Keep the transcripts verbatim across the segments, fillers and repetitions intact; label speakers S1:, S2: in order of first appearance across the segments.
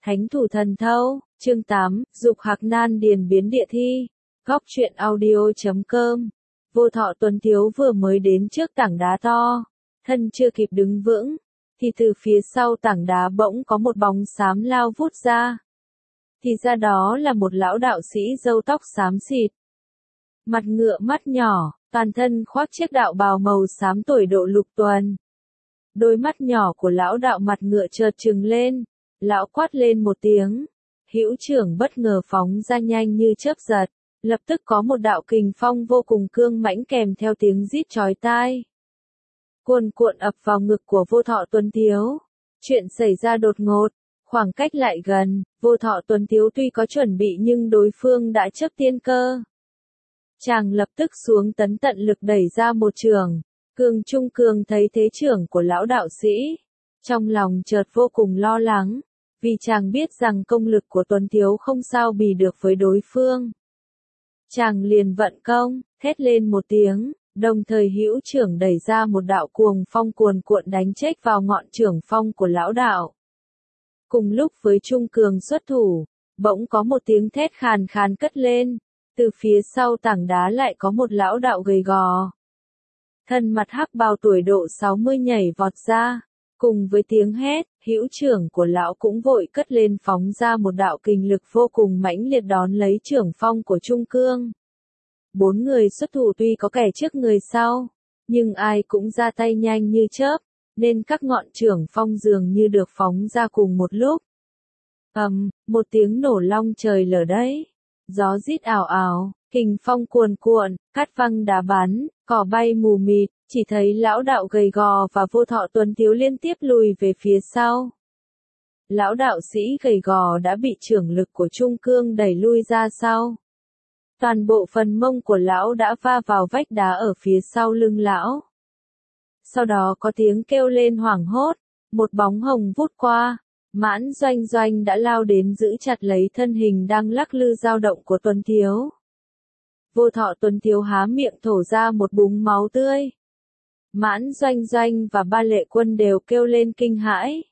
S1: Thánh thủ thần thâu, chương tám, dục hạc nan điền biến địa thi. Góc truyện audio chấm com. Vô Thọ Tuấn Tiếu vừa mới đến trước tảng đá to, thân chưa kịp đứng vững, thì từ phía sau tảng đá bỗng có một bóng xám lao vút ra. Thì ra đó là một lão đạo sĩ râu tóc xám xịt, mặt ngựa mắt nhỏ, toàn thân khoác chiếc đạo bào màu xám tuổi độ lục tuần. Đôi mắt nhỏ của lão đạo mặt ngựa chợt trừng lên, lão quát lên một tiếng, hữu trưởng bất ngờ phóng ra nhanh như chớp giật, lập tức có một đạo kình phong vô cùng cương mãnh kèm theo tiếng rít chói tai, cuồn cuộn ập vào ngực của Vô Thọ Tuấn Tiếu. Chuyện xảy ra đột ngột, khoảng cách lại gần, Vô Thọ Tuấn Tiếu tuy có chuẩn bị nhưng đối phương đã chấp tiên cơ. Chàng lập tức xuống tấn tận lực đẩy ra một trường. Cường Trung Cường thấy thế trưởng của lão đạo sĩ, trong lòng chợt vô cùng lo lắng, vì chàng biết rằng công lực của Tuấn Tiếu không sao bì được với đối phương. Chàng liền vận công, thét lên một tiếng, đồng thời hữu trưởng đẩy ra một đạo cuồng phong cuồn cuộn đánh chếch vào ngọn trưởng phong của lão đạo. Cùng lúc với Trung Cường xuất thủ, bỗng có một tiếng thét khàn khàn cất lên, từ phía sau tảng đá lại có một lão đạo gầy gò. Thân mặt hắc bào tuổi độ sáu mươi nhảy vọt ra, cùng với tiếng hét, hữu trưởng của lão cũng vội cất lên phóng ra một đạo kình lực vô cùng mãnh liệt đón lấy trưởng phong của Trung Cương. Bốn người xuất thủ tuy có kẻ trước người sau, nhưng ai cũng ra tay nhanh như chớp, nên các ngọn trưởng phong dường như được phóng ra cùng một lúc. Ầm, um, một tiếng nổ long trời lở đất, gió rít ào ào, kình phong cuồn cuộn, cát văng đá bắn, cỏ bay mù mịt, chỉ thấy lão đạo gầy gò và Vô Thọ Tuấn Tiếu liên tiếp lùi về phía sau. Lão đạo sĩ gầy gò đã bị trưởng lực của Trung Cương đẩy lui ra sau. Toàn bộ phần mông của lão đã va vào vách đá ở phía sau lưng lão. Sau đó có tiếng kêu lên hoảng hốt, một bóng hồng vút qua, Mãn Doanh Doanh đã lao đến giữ chặt lấy thân hình đang lắc lư dao động của Tuấn Tiếu. Vô Thọ Tuấn Tiếu há miệng thổ ra một búng máu tươi. Mãn Doanh Doanh và Ba Lệ Quân đều kêu lên kinh hãi.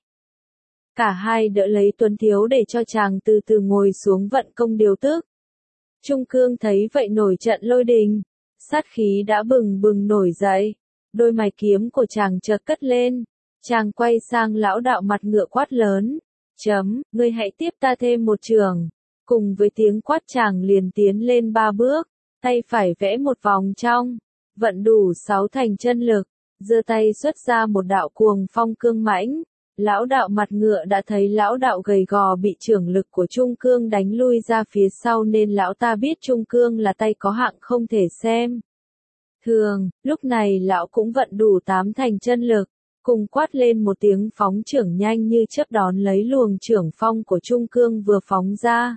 S1: Cả hai đỡ lấy Tuấn Tiếu để cho chàng từ từ ngồi xuống vận công điều tức. Trung Cương thấy vậy nổi trận lôi đình, sát khí đã bừng bừng nổi dậy, đôi mày kiếm của chàng chợt cất lên, chàng quay sang lão đạo mặt ngựa quát lớn, chấm, ngươi hãy tiếp ta thêm một trường. Cùng với tiếng quát chàng liền tiến lên ba bước, tay phải vẽ một vòng trong, vận đủ sáu thành chân lực, giơ tay xuất ra một đạo cuồng phong cương mãnh. Lão đạo mặt ngựa đã thấy lão đạo gầy gò bị trưởng lực của Trung Cương đánh lui ra phía sau nên lão ta biết Trung Cương là tay có hạng không thể xem thường, lúc này lão cũng vận đủ tám thành chân lực, cùng quát lên một tiếng phóng trưởng nhanh như chớp đón lấy luồng trưởng phong của Trung Cương vừa phóng ra.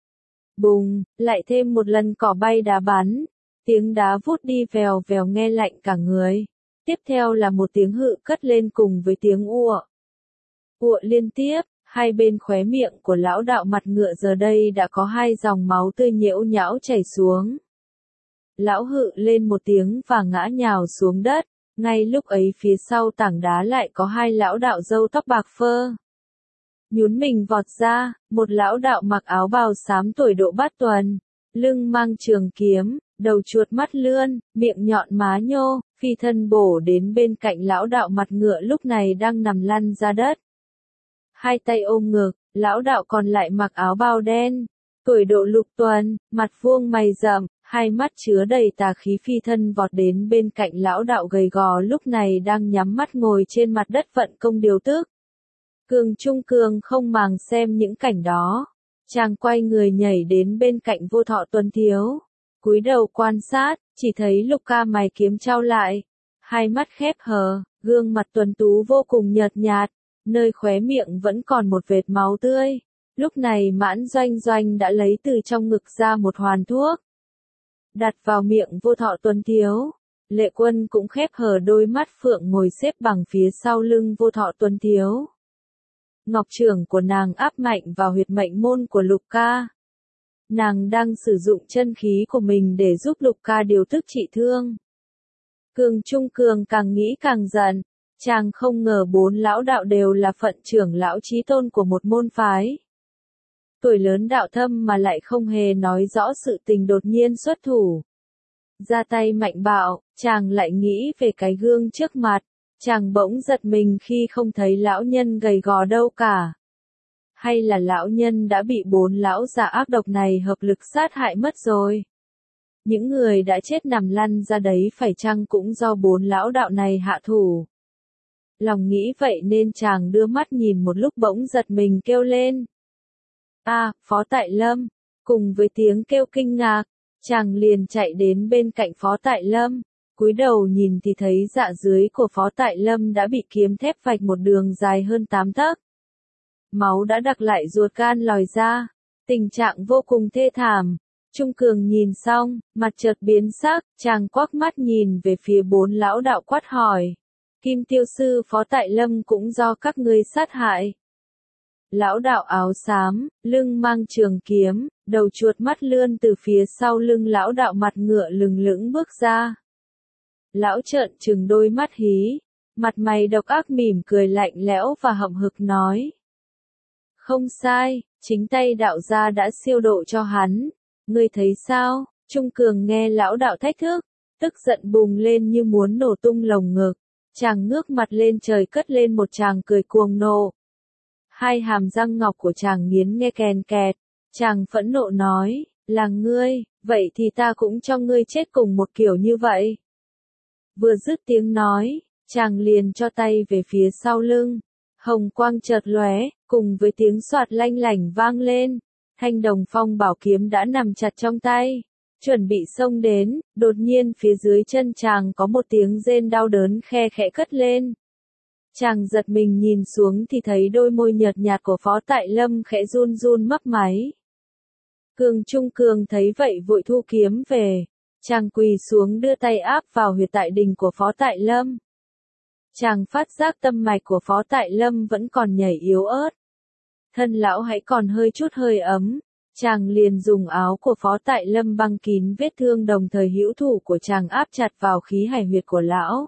S1: Bùng, lại thêm một lần cỏ bay đá bắn, tiếng đá vút đi vèo vèo nghe lạnh cả người. Tiếp theo là một tiếng hự cất lên cùng với tiếng ùa. Ùa liên tiếp, hai bên khóe miệng của lão đạo mặt ngựa giờ đây đã có hai dòng máu tươi nhễu nhão chảy xuống. Lão hự lên một tiếng và ngã nhào xuống đất, ngay lúc ấy phía sau tảng đá lại có hai lão đạo râu tóc bạc phơ. Nhún mình vọt ra, một lão đạo mặc áo bào xám tuổi độ bát tuần, lưng mang trường kiếm, đầu chuột mắt lươn, miệng nhọn má nhô, phi thân bổ đến bên cạnh lão đạo mặt ngựa lúc này đang nằm lăn ra đất. Hai tay ôm ngực, lão đạo còn lại mặc áo bào đen, tuổi độ lục tuần, mặt vuông mày rậm, hai mắt chứa đầy tà khí phi thân vọt đến bên cạnh lão đạo gầy gò lúc này đang nhắm mắt ngồi trên mặt đất vận công điều tức. Cường Trung Cường không màng xem những cảnh đó, chàng quay người nhảy đến bên cạnh Vô Thọ Tuấn Tiếu, cúi đầu quan sát, chỉ thấy Lục Ca mày kiếm trao lại, hai mắt khép hờ, gương mặt tuấn tú vô cùng nhợt nhạt, nơi khóe miệng vẫn còn một vệt máu tươi. Lúc này Mãn Doanh Doanh đã lấy từ trong ngực ra một hoàn thuốc, đặt vào miệng Vô Thọ Tuấn Tiếu. Lệ Quân cũng khép hờ đôi mắt phượng ngồi xếp bằng phía sau lưng Vô Thọ Tuấn Tiếu. Ngọc trưởng của nàng áp mạnh vào huyệt mệnh môn của Lục Ca. Nàng đang sử dụng chân khí của mình để giúp Lục Ca điều tức trị thương. Cường Trung Cường càng nghĩ càng giận, chàng không ngờ bốn lão đạo đều là phận trưởng lão chí tôn của một môn phái, Tuổi lớn đạo thâm mà lại không hề nói rõ sự tình đột nhiên xuất thủ. Ra tay mạnh bạo, chàng lại nghĩ về cái gương trước mặt, chàng bỗng giật mình khi không thấy lão nhân gầy gò đâu cả. Hay là lão nhân đã bị bốn lão già ác độc này hợp lực sát hại mất rồi? Những người đã chết nằm lăn ra đấy phải chăng cũng do bốn lão đạo này hạ thủ? Lòng nghĩ vậy nên chàng đưa mắt nhìn một lúc bỗng giật mình kêu lên. À, Phó Tại Lâm! Cùng với tiếng kêu kinh ngạc, chàng liền chạy đến bên cạnh Phó Tại Lâm, cúi đầu nhìn thì thấy dạ dưới của Phó Tại Lâm đã bị kiếm thép vạch một đường dài hơn tám tấc. Máu đã đặc lại ruột gan lòi ra, tình trạng vô cùng thê thảm. Trung Cường nhìn xong, mặt chợt biến sắc, chàng quắc mắt nhìn về phía bốn lão đạo quát hỏi. Kim Tiêu Sư Phó Tại Lâm cũng do các ngươi sát hại. Lão đạo áo xám, lưng mang trường kiếm, đầu chuột mắt lươn từ phía sau lưng lão đạo mặt ngựa lừng lững bước ra. Lão trợn trừng đôi mắt hí, mặt mày độc ác mỉm cười lạnh lẽo và hậm hực nói. Không sai, chính tay đạo gia đã siêu độ cho hắn. Ngươi thấy sao? Trung Cường nghe lão đạo thách thức, tức giận bùng lên như muốn nổ tung lồng ngực. Chàng ngước mặt lên trời cất lên một tràng cười cuồng nộ. Hai hàm răng ngọc của chàng nghiến nghe kèn kẹt. Chàng phẫn nộ nói, là ngươi, vậy thì ta cũng cho ngươi chết cùng một kiểu như vậy. Vừa dứt tiếng nói, chàng liền cho tay về phía sau lưng. Hồng quang chợt lóe, cùng với tiếng xoạt lanh lảnh vang lên. Thanh đồng phong bảo kiếm đã nằm chặt trong tay, chuẩn bị xông đến, đột nhiên phía dưới chân chàng có một tiếng rên đau đớn khe khẽ cất lên. Chàng giật mình nhìn xuống thì thấy đôi môi nhợt nhạt của Phó Tại Lâm khẽ run run mấp máy. Cường Trung Cường thấy vậy vội thu kiếm về, chàng quỳ xuống đưa tay áp vào huyệt tại đình của Phó Tại Lâm. Chàng phát giác tâm mạch của Phó Tại Lâm vẫn còn nhảy yếu ớt. Thân lão hãy còn hơi chút hơi ấm, chàng liền dùng áo của Phó Tại Lâm băng kín vết thương đồng thời hữu thủ của chàng áp chặt vào khí hải huyệt của lão.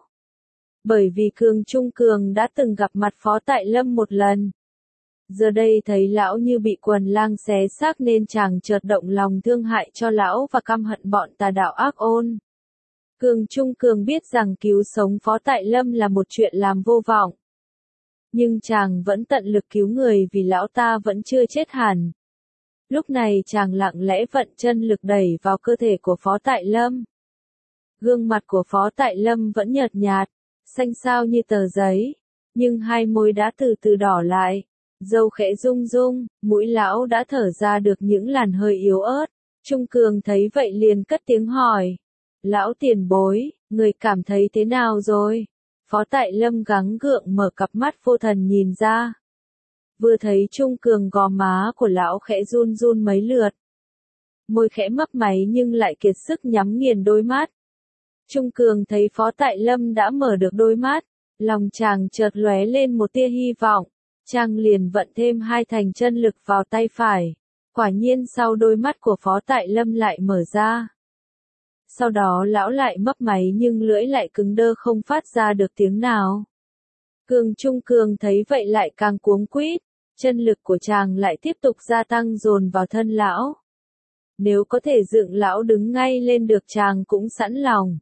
S1: Bởi vì Cường Trung Cường đã từng gặp mặt Phó Tại Lâm một lần. Giờ đây thấy lão như bị quần lang xé xác nên chàng chợt động lòng thương hại cho lão và căm hận bọn tà đạo ác ôn. Cường Trung Cường biết rằng cứu sống Phó Tại Lâm là một chuyện làm vô vọng. Nhưng chàng vẫn tận lực cứu người vì lão ta vẫn chưa chết hẳn. Lúc này chàng lặng lẽ vận chân lực đẩy vào cơ thể của Phó Tại Lâm. Gương mặt của Phó Tại Lâm vẫn nhợt nhạt, xanh xao như tờ giấy, nhưng hai môi đã từ từ đỏ lại, râu khẽ rung rung, mũi lão đã thở ra được những làn hơi yếu ớt. Trung Cường thấy vậy liền cất tiếng hỏi. Lão tiền bối, người cảm thấy thế nào rồi? Phó Tại Lâm gắng gượng mở cặp mắt vô thần nhìn ra. Vừa thấy Trung Cường gò má của lão khẽ run run mấy lượt. Môi khẽ mấp máy nhưng lại kiệt sức nhắm nghiền đôi mắt. Trung Cường thấy Phó Tại Lâm đã mở được đôi mắt, lòng chàng chợt lóe lên một tia hy vọng. Chàng liền vận thêm hai thành chân lực vào tay phải. Quả nhiên sau đôi mắt của Phó Tại Lâm lại mở ra. Sau đó lão lại mấp máy nhưng lưỡi lại cứng đơ không phát ra được tiếng nào. Cường Trung Cường thấy vậy lại càng cuống quýt, chân lực của chàng lại tiếp tục gia tăng dồn vào thân lão. Nếu có thể dựng lão đứng ngay lên được chàng cũng sẵn lòng.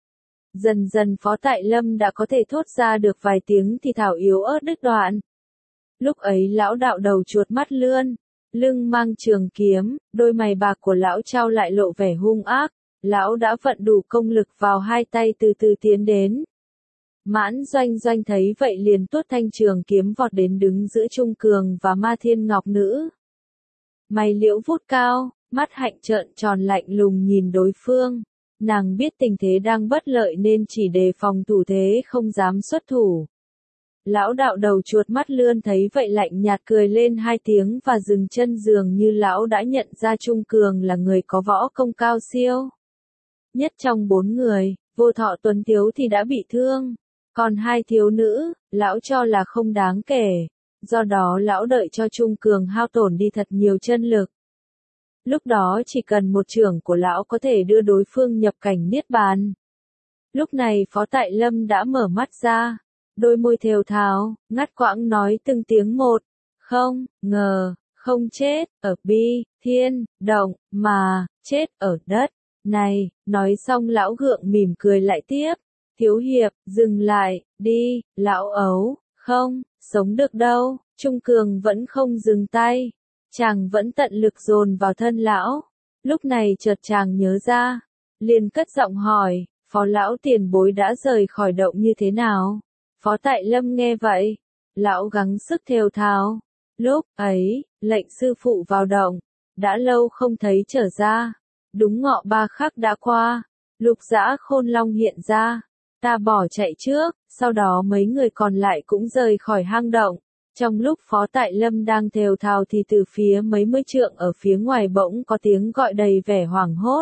S1: Dần dần Phó Tại Lâm đã có thể thốt ra được vài tiếng thì thào yếu ớt đứt đoạn. Lúc ấy lão đạo đầu chuột mắt lươn, lưng mang trường kiếm, đôi mày bạc của lão trao lại lộ vẻ hung ác. Lão đã vận đủ công lực vào hai tay từ từ tiến đến. Mãn Doanh Doanh thấy vậy liền tuốt thanh trường kiếm vọt đến đứng giữa Trung Cường và Ma Thiên Ngọc Nữ. Mày liễu vút cao, mắt hạnh trợn tròn lạnh lùng nhìn đối phương. Nàng biết tình thế đang bất lợi nên chỉ đề phòng thủ thế không dám xuất thủ. Lão đạo đầu chuột mắt lươn thấy vậy lạnh nhạt cười lên hai tiếng và dừng chân dường như lão đã nhận ra Trung Cường là người có võ công cao siêu. Nhất trong bốn người, Vô Thọ Tuấn Tiếu thì đã bị thương. Còn hai thiếu nữ, lão cho là không đáng kể. Do đó lão đợi cho Trung Cường hao tổn đi thật nhiều chân lực. Lúc đó chỉ cần một chưởng của lão có thể đưa đối phương nhập cảnh niết bàn. Lúc này Phó Tại Lâm đã mở mắt ra. Đôi môi thều thào, ngắt quãng nói từng tiếng một. Không, ngờ, không chết ở bi, thiên, động, mà, chết ở đất. Này, nói xong lão gượng mỉm cười lại tiếp. Thiếu hiệp, dừng lại, đi, lão ấu, không, sống được đâu. Trung Cường vẫn không dừng tay. Chàng vẫn tận lực dồn vào thân lão. Lúc này chợt chàng nhớ ra. Liền cất giọng hỏi, phó lão tiền bối đã rời khỏi động như thế nào? Phó Tại Lâm nghe vậy. Lão gắng sức thều thào. Lúc ấy, lệnh sư phụ vào động. Đã lâu không thấy trở ra. Đúng ngọ ba khắc đã qua. Lục dã khôn long hiện ra. Ta bỏ chạy trước, sau đó mấy người còn lại cũng rời khỏi hang động. Trong lúc Phó Tại Lâm đang thều thào thì từ phía mấy mươi trượng ở phía ngoài bỗng có tiếng gọi đầy vẻ hoảng hốt.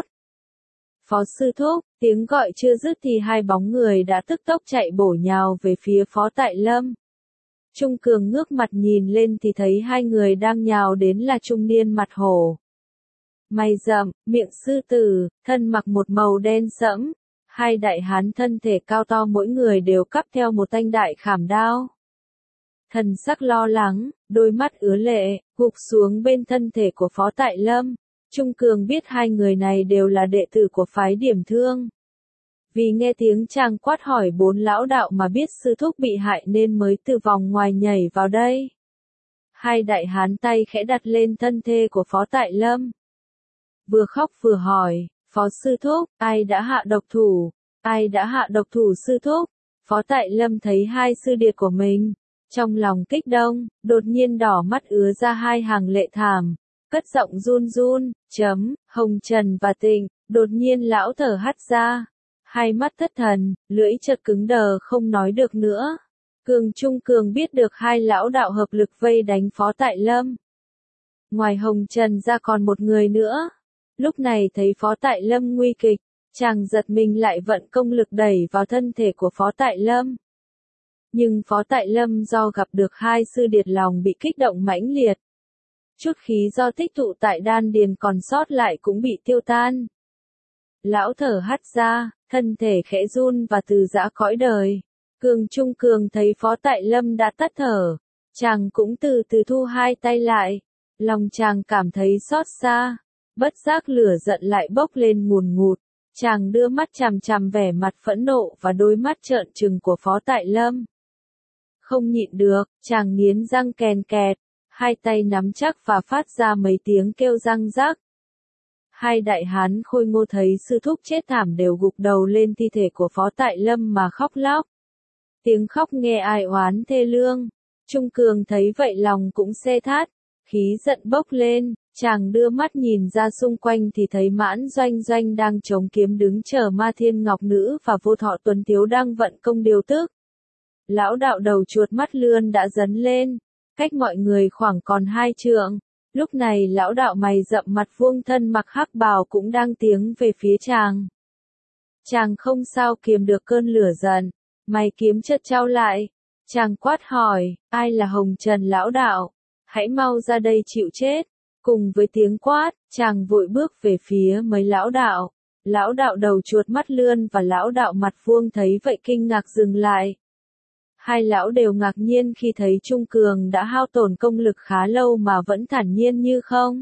S1: Phó sư thúc, tiếng gọi chưa dứt thì hai bóng người đã tức tốc chạy bổ nhào về phía Phó Tại Lâm. Trung Cường ngước mặt nhìn lên thì thấy hai người đang nhào đến là trung niên mặt hổ. Mày rậm, miệng sư tử, thân mặc một màu đen sẫm. Hai đại hán thân thể cao to mỗi người đều cắp theo một thanh đại khảm đao. Thần sắc lo lắng, đôi mắt ứa lệ, gục xuống bên thân thể của Phó Tại Lâm. Trung Cường biết hai người này đều là đệ tử của phái Điểm Thương. Vì nghe tiếng chàng quát hỏi bốn lão đạo mà biết sư thúc bị hại nên mới từ vòng ngoài nhảy vào đây. Hai đại hán tay khẽ đặt lên thân thể của Phó Tại Lâm. Vừa khóc vừa hỏi, Phó sư thúc, ai đã hạ độc thủ? Ai đã hạ độc thủ sư thúc? Phó Tại Lâm thấy hai sư điệt của mình. Trong lòng kích động, đột nhiên đỏ mắt ứa ra hai hàng lệ thảm. Cất giọng run run, chấm, Hồng Trần và Tịnh, đột nhiên lão thở hắt ra. Hai mắt thất thần, lưỡi chợt cứng đờ không nói được nữa. Cường Trung Cường biết được hai lão đạo hợp lực vây đánh Phó Tại Lâm. Ngoài Hồng Trần ra còn một người nữa. Lúc này thấy Phó Tại Lâm nguy kịch, chàng giật mình lại vận công lực đẩy vào thân thể của Phó Tại Lâm. Nhưng Phó Tại Lâm do gặp được hai sư điệt lòng bị kích động mãnh liệt. Chút khí do tích tụ tại đan điền còn sót lại cũng bị tiêu tan. Lão thở hắt ra, thân thể khẽ run và từ giã cõi đời. Cường Trung Cường thấy Phó Tại Lâm đã tắt thở. Chàng cũng từ từ thu hai tay lại. Lòng chàng cảm thấy xót xa. Bất giác lửa giận lại bốc lên ngùn ngụt. Chàng đưa mắt chằm chằm vẻ mặt phẫn nộ và đôi mắt trợn trừng của Phó Tại Lâm. Không nhịn được, chàng nghiến răng kèn kẹt. Hai tay nắm chắc và phát ra mấy tiếng kêu răng rắc. Hai đại hán khôi ngô thấy sư thúc chết thảm đều gục đầu lên thi thể của Phó Tại Lâm mà khóc lóc. Tiếng khóc nghe ai oán thê lương. Trung Cường thấy vậy lòng cũng se thát, khí giận bốc lên, chàng đưa mắt nhìn ra xung quanh thì thấy Mãn Doanh Doanh đang chống kiếm đứng chờ Ma Thiên Ngọc Nữ và Vô Thọ Tuấn Tiếu đang vận công điều tức. Lão đạo đầu chuột mắt lươn đã dấn lên, cách mọi người khoảng còn hai trượng. Lúc này lão đạo mày rậm mặt vuông thân mặc hắc bào cũng đang tiến về phía chàng. Chàng không sao kiềm được cơn lửa giận, mày kiếm chợt trao lại. Chàng quát hỏi, ai là Hồng Trần lão đạo? Hãy mau ra đây chịu chết. Cùng với tiếng quát, chàng vội bước về phía mấy lão đạo. Lão đạo đầu chuột mắt lươn và lão đạo mặt vuông thấy vậy kinh ngạc dừng lại. Hai lão đều ngạc nhiên khi thấy Trung Cường đã hao tổn công lực khá lâu mà vẫn thản nhiên như không.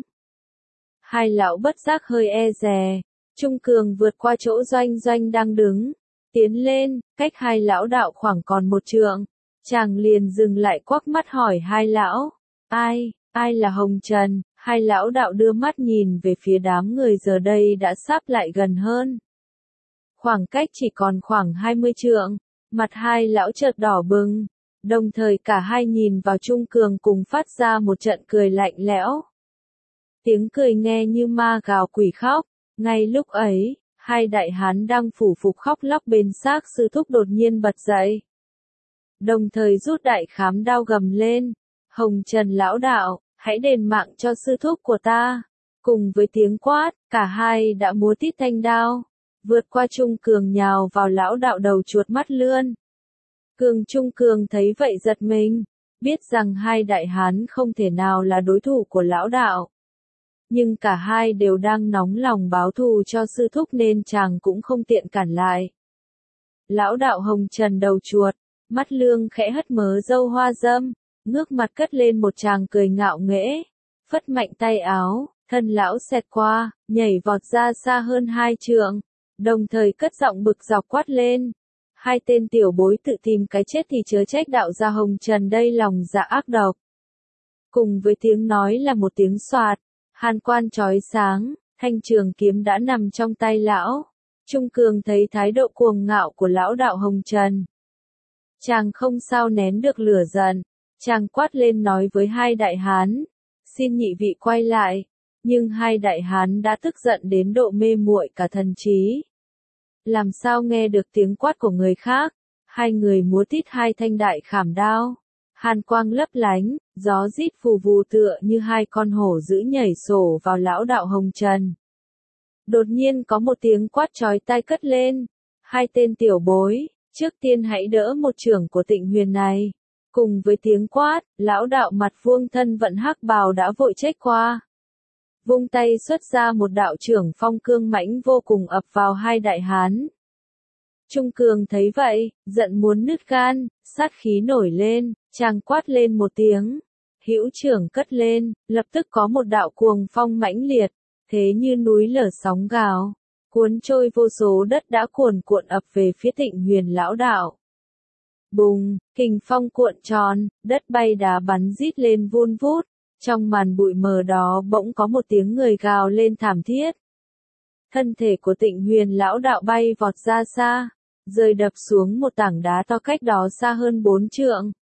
S1: Hai lão bất giác hơi e dè. Trung Cường vượt qua chỗ Doanh Doanh đang đứng, tiến lên, cách hai lão đạo khoảng còn một trượng. Chàng liền dừng lại quắc mắt hỏi hai lão, ai, ai là Hồng Trần? Hai lão đạo đưa mắt nhìn về phía đám người giờ đây đã sắp lại gần hơn. Khoảng cách chỉ còn khoảng hai mươi trượng. Mặt hai lão chợt đỏ bừng, đồng thời cả hai nhìn vào Trung Cường cùng phát ra một trận cười lạnh lẽo. Tiếng cười nghe như ma gào quỷ khóc, ngay lúc ấy, hai đại hán đang phủ phục khóc lóc bên xác sư thúc đột nhiên bật dậy. Đồng thời rút đại khám đao gầm lên, Hồng Trần lão đạo, hãy đền mạng cho sư thúc của ta. Cùng với tiếng quát, cả hai đã múa tít thanh đao. Vượt qua Trung Cường nhào vào lão đạo đầu chuột mắt lươn. Cường Trung Cường thấy vậy giật mình, biết rằng hai đại hán không thể nào là đối thủ của lão đạo. Nhưng cả hai đều đang nóng lòng báo thù cho sư thúc nên chàng cũng không tiện cản lại. Lão đạo Hồng Trần đầu chuột, mắt lương khẽ hất mớ râu hoa râm, ngước mặt cất lên một tràng cười ngạo nghễ. phất mạnh tay áo, thân lão xẹt qua, nhảy vọt ra xa hơn hai trượng, đồng thời cất giọng bực dọc quát lên. Hai tên tiểu bối tự tìm cái chết thì chớ trách đạo gia hồng trần đây lòng dạ ác độc. Cùng với tiếng nói là một tiếng xoạt, hàn quan chói sáng, thanh trường kiếm đã nằm trong tay lão. Trung Cường thấy thái độ cuồng ngạo của lão đạo hồng trần. Chàng không sao nén được lửa giận, chàng quát lên nói với hai đại hán, xin nhị vị quay lại, nhưng hai đại hán đã tức giận đến độ mê muội cả thần trí. Làm sao nghe được tiếng quát của người khác, hai người múa tít hai thanh đại khảm đao, hàn quang lấp lánh, gió rít phù vù tựa như hai con hổ dữ nhảy sổ vào lão đạo hồng trần. Đột nhiên có một tiếng quát chói tai cất lên, hai tên tiểu bối, trước tiên hãy đỡ một chưởng của Tịnh Huyền này. Cùng với tiếng quát, lão đạo mặt vuông thân vận hắc bào đã vội chếch qua. Vung tay xuất ra một đạo chưởng phong cương mãnh vô cùng ập vào hai đại hán. Trung Cường thấy vậy, giận muốn nứt gan, sát khí nổi lên, chàng quát lên một tiếng. Hữu chưởng cất lên, lập tức có một đạo cuồng phong mãnh liệt, thế như núi lở sóng gào, cuốn trôi vô số đất đã cuồn cuộn ập về phía Tịnh Huyền lão đạo. Bùng, kình phong cuộn tròn, đất bay đá bắn rít lên vun vút, trong màn bụi mờ đó bỗng có một tiếng người gào lên thảm thiết. Thân thể của Tịnh Huyền lão đạo bay vọt ra xa, rơi đập xuống một tảng đá to cách đó xa hơn bốn trượng.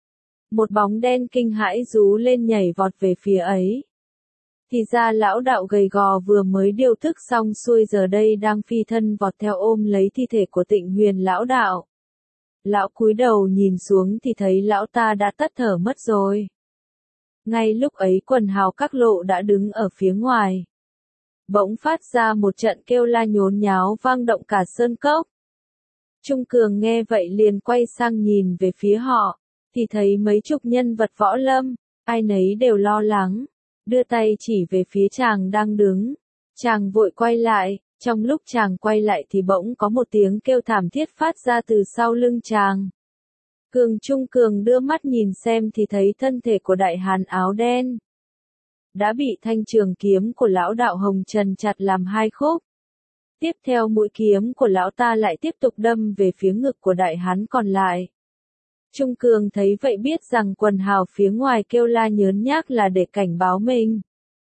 S1: Một bóng đen kinh hãi rú lên nhảy vọt về phía ấy. Thì ra lão đạo gầy gò vừa mới điều thức xong xuôi giờ đây đang phi thân vọt theo ôm lấy thi thể của Tịnh Huyền lão đạo. Lão cúi đầu nhìn xuống thì thấy lão ta đã tắt thở mất rồi. Ngay lúc ấy quần hào các lộ đã đứng ở phía ngoài. Bỗng phát ra một trận kêu la nhốn nháo vang động cả sơn cốc. Trung Cường nghe vậy liền quay sang nhìn về phía họ, thì thấy mấy chục nhân vật võ lâm, ai nấy đều lo lắng, đưa tay chỉ về phía chàng đang đứng. Chàng vội quay lại, trong lúc chàng quay lại thì bỗng có một tiếng kêu thảm thiết phát ra từ sau lưng chàng. Cường Trung Cường đưa mắt nhìn xem thì thấy thân thể của đại hán áo đen đã bị thanh trường kiếm của lão đạo hồng trần chặt làm hai khúc. Tiếp theo mũi kiếm của lão ta lại tiếp tục đâm về phía ngực của đại hán còn lại. Trung Cường thấy vậy biết rằng quần hào phía ngoài kêu la nhớn nhác là để cảnh báo mình.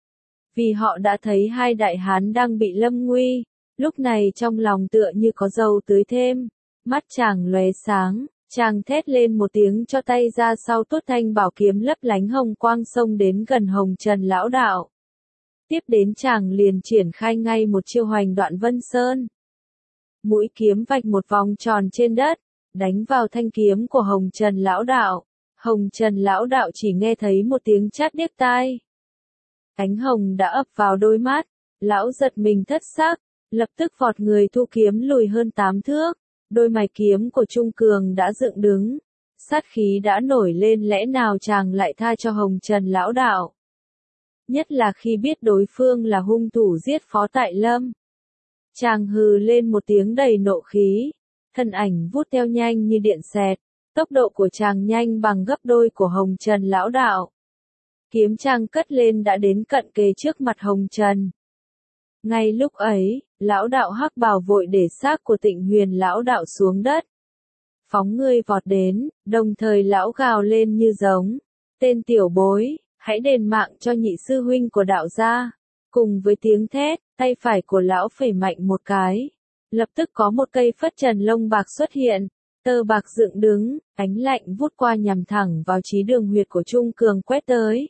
S1: Vì họ đã thấy hai đại hán đang bị lâm nguy, lúc này trong lòng tựa như có dầu tưới thêm, mắt chàng lóe sáng, chàng thét lên một tiếng cho tay ra sau tuốt thanh bảo kiếm lấp lánh hồng quang xông đến gần hồng trần lão đạo. Tiếp đến chàng liền triển khai ngay một chiêu hoành đoạn vân sơn. Mũi kiếm vạch một vòng tròn trên đất, đánh vào thanh kiếm của hồng trần lão đạo. Hồng trần lão đạo chỉ nghe thấy một tiếng chát điếc tai. Ánh hồng đã ập vào đôi mắt, lão giật mình thất sắc, lập tức vọt người thu kiếm lùi hơn tám thước. Đôi mày kiếm của Trung Cường đã dựng đứng, sát khí đã nổi lên, lẽ nào chàng lại tha cho hồng trần lão đạo. Nhất là khi biết đối phương là hung thủ giết Phó Tại Lâm. Chàng hừ lên một tiếng đầy nộ khí, thân ảnh vút theo nhanh như điện xẹt, tốc độ của chàng nhanh bằng gấp đôi của hồng trần lão đạo. Kiếm chàng cất lên đã đến cận kề trước mặt hồng trần. Ngay lúc ấy, lão đạo hắc bào vội để xác của Tịnh Huyền lão đạo xuống đất. Phóng ngươi vọt đến, đồng thời lão gào lên như giống. Tên tiểu bối, hãy đền mạng cho nhị sư huynh của đạo gia. Cùng với tiếng thét, tay phải của lão phẩy mạnh một cái. Lập tức có một cây phất trần lông bạc xuất hiện. Tơ bạc dựng đứng, ánh lạnh vút qua nhằm thẳng vào chí đường huyệt của Trung Cường quét tới.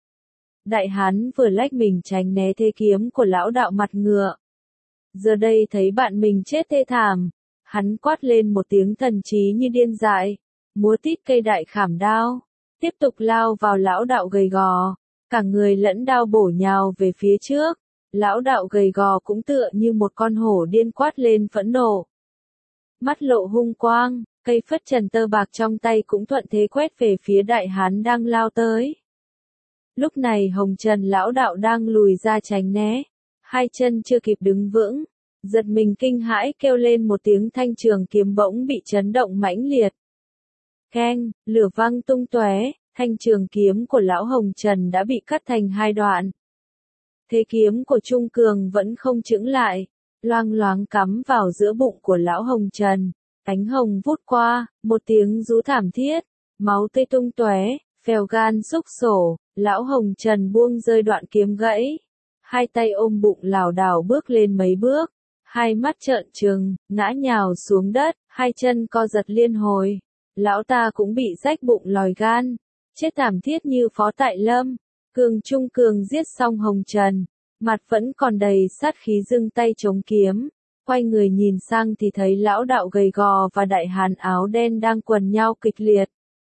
S1: Đại hán vừa lách mình tránh né thế kiếm của lão đạo mặt ngựa. Giờ đây thấy bạn mình chết thê thảm, hắn quát lên một tiếng thần trí như điên dại, múa tít cây đại khảm đao, tiếp tục lao vào lão đạo gầy gò, cả người lẫn đao bổ nhào về phía trước. Lão đạo gầy gò cũng tựa như một con hổ điên quát lên phẫn nộ. Mắt lộ hung quang, cây phất trần tơ bạc trong tay cũng thuận thế quét về phía đại hán đang lao tới. Lúc này hồng trần lão đạo đang lùi ra tránh né, hai chân chưa kịp đứng vững, giật mình kinh hãi kêu lên một tiếng, thanh trường kiếm bỗng bị chấn động mãnh liệt. Keng, lửa văng tung tóe, Thanh trường kiếm của lão Hồng Trần đã bị cắt thành hai đoạn. Thế kiếm của Trung Cường vẫn không chững lại, loang loáng cắm vào giữa bụng của lão Hồng Trần. Ánh hồng vút qua, một tiếng rú thảm thiết, máu tươi tung tóe, phèo gan xúc sổ, lão Hồng Trần buông rơi đoạn kiếm gãy. Hai tay ôm bụng lảo đảo bước lên mấy bước, hai mắt trợn trừng, ngã nhào xuống đất, hai chân co giật liên hồi. Lão ta cũng bị rách bụng lòi gan, chết thảm thiết như Phó Tại Lâm. Cường Trung Cường giết xong Hồng Trần, mặt vẫn còn đầy sát khí dưng tay chống kiếm. Quay người nhìn sang thì thấy lão đạo gầy gò và đại hán áo đen đang quần nhau kịch liệt.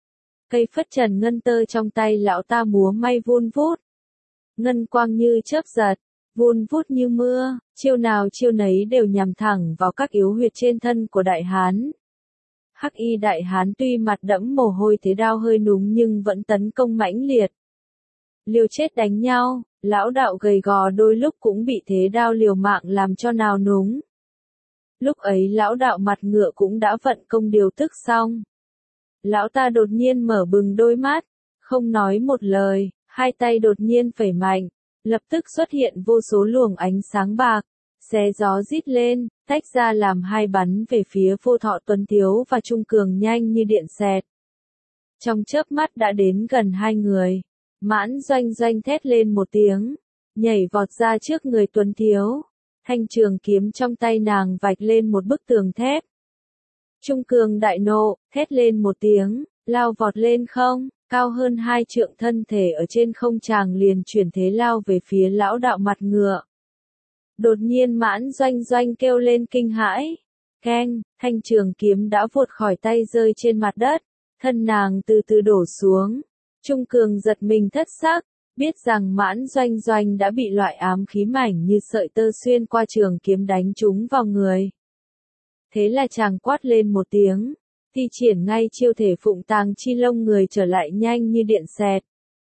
S1: Cây phất trần ngân tơ trong tay lão ta múa may vun vút. Ngân quang như chớp giật, vun vút như mưa, chiêu nào chiêu nấy đều nhằm thẳng vào các yếu huyệt trên thân của đại hán. Hắc y đại hán tuy mặt đẫm mồ hôi thế đao hơi núng nhưng vẫn tấn công mãnh liệt. Liều chết đánh nhau, lão đạo gầy gò đôi lúc cũng bị thế đao liều mạng làm cho nào núng. Lúc ấy lão đạo mặt ngựa cũng đã vận công điều tức xong. Lão ta đột nhiên mở bừng đôi mắt, không nói một lời, hai tay đột nhiên phẩy mạnh, lập tức xuất hiện vô số luồng ánh sáng bạc, xé gió rít lên, tách ra làm hai bắn về phía Vô Thọ Tuấn Tiếu và Trung Cường nhanh như điện xẹt. Trong chớp mắt đã đến gần hai người, Mãn Doanh Doanh thét lên một tiếng, nhảy vọt ra trước người Tuấn Tiếu. Thanh trường kiếm trong tay nàng vạch lên một bức tường thép. Trung Cường đại nộ, thét lên một tiếng, lao vọt lên không, cao hơn hai trượng thân thể ở trên không chàng liền chuyển thế lao về phía lão đạo mặt ngựa. Đột nhiên Mãn Doanh Doanh kêu lên kinh hãi. Keng, thanh trường kiếm đã vụt khỏi tay rơi trên mặt đất, thân nàng từ từ đổ xuống. Trung Cường giật mình thất sắc, biết rằng Mãn Doanh Doanh đã bị loại ám khí mảnh như sợi tơ xuyên qua trường kiếm đánh trúng vào người. Thế là chàng quát lên một tiếng, thi triển ngay chiêu thể phụng tàng chi lông người trở lại nhanh như điện xẹt.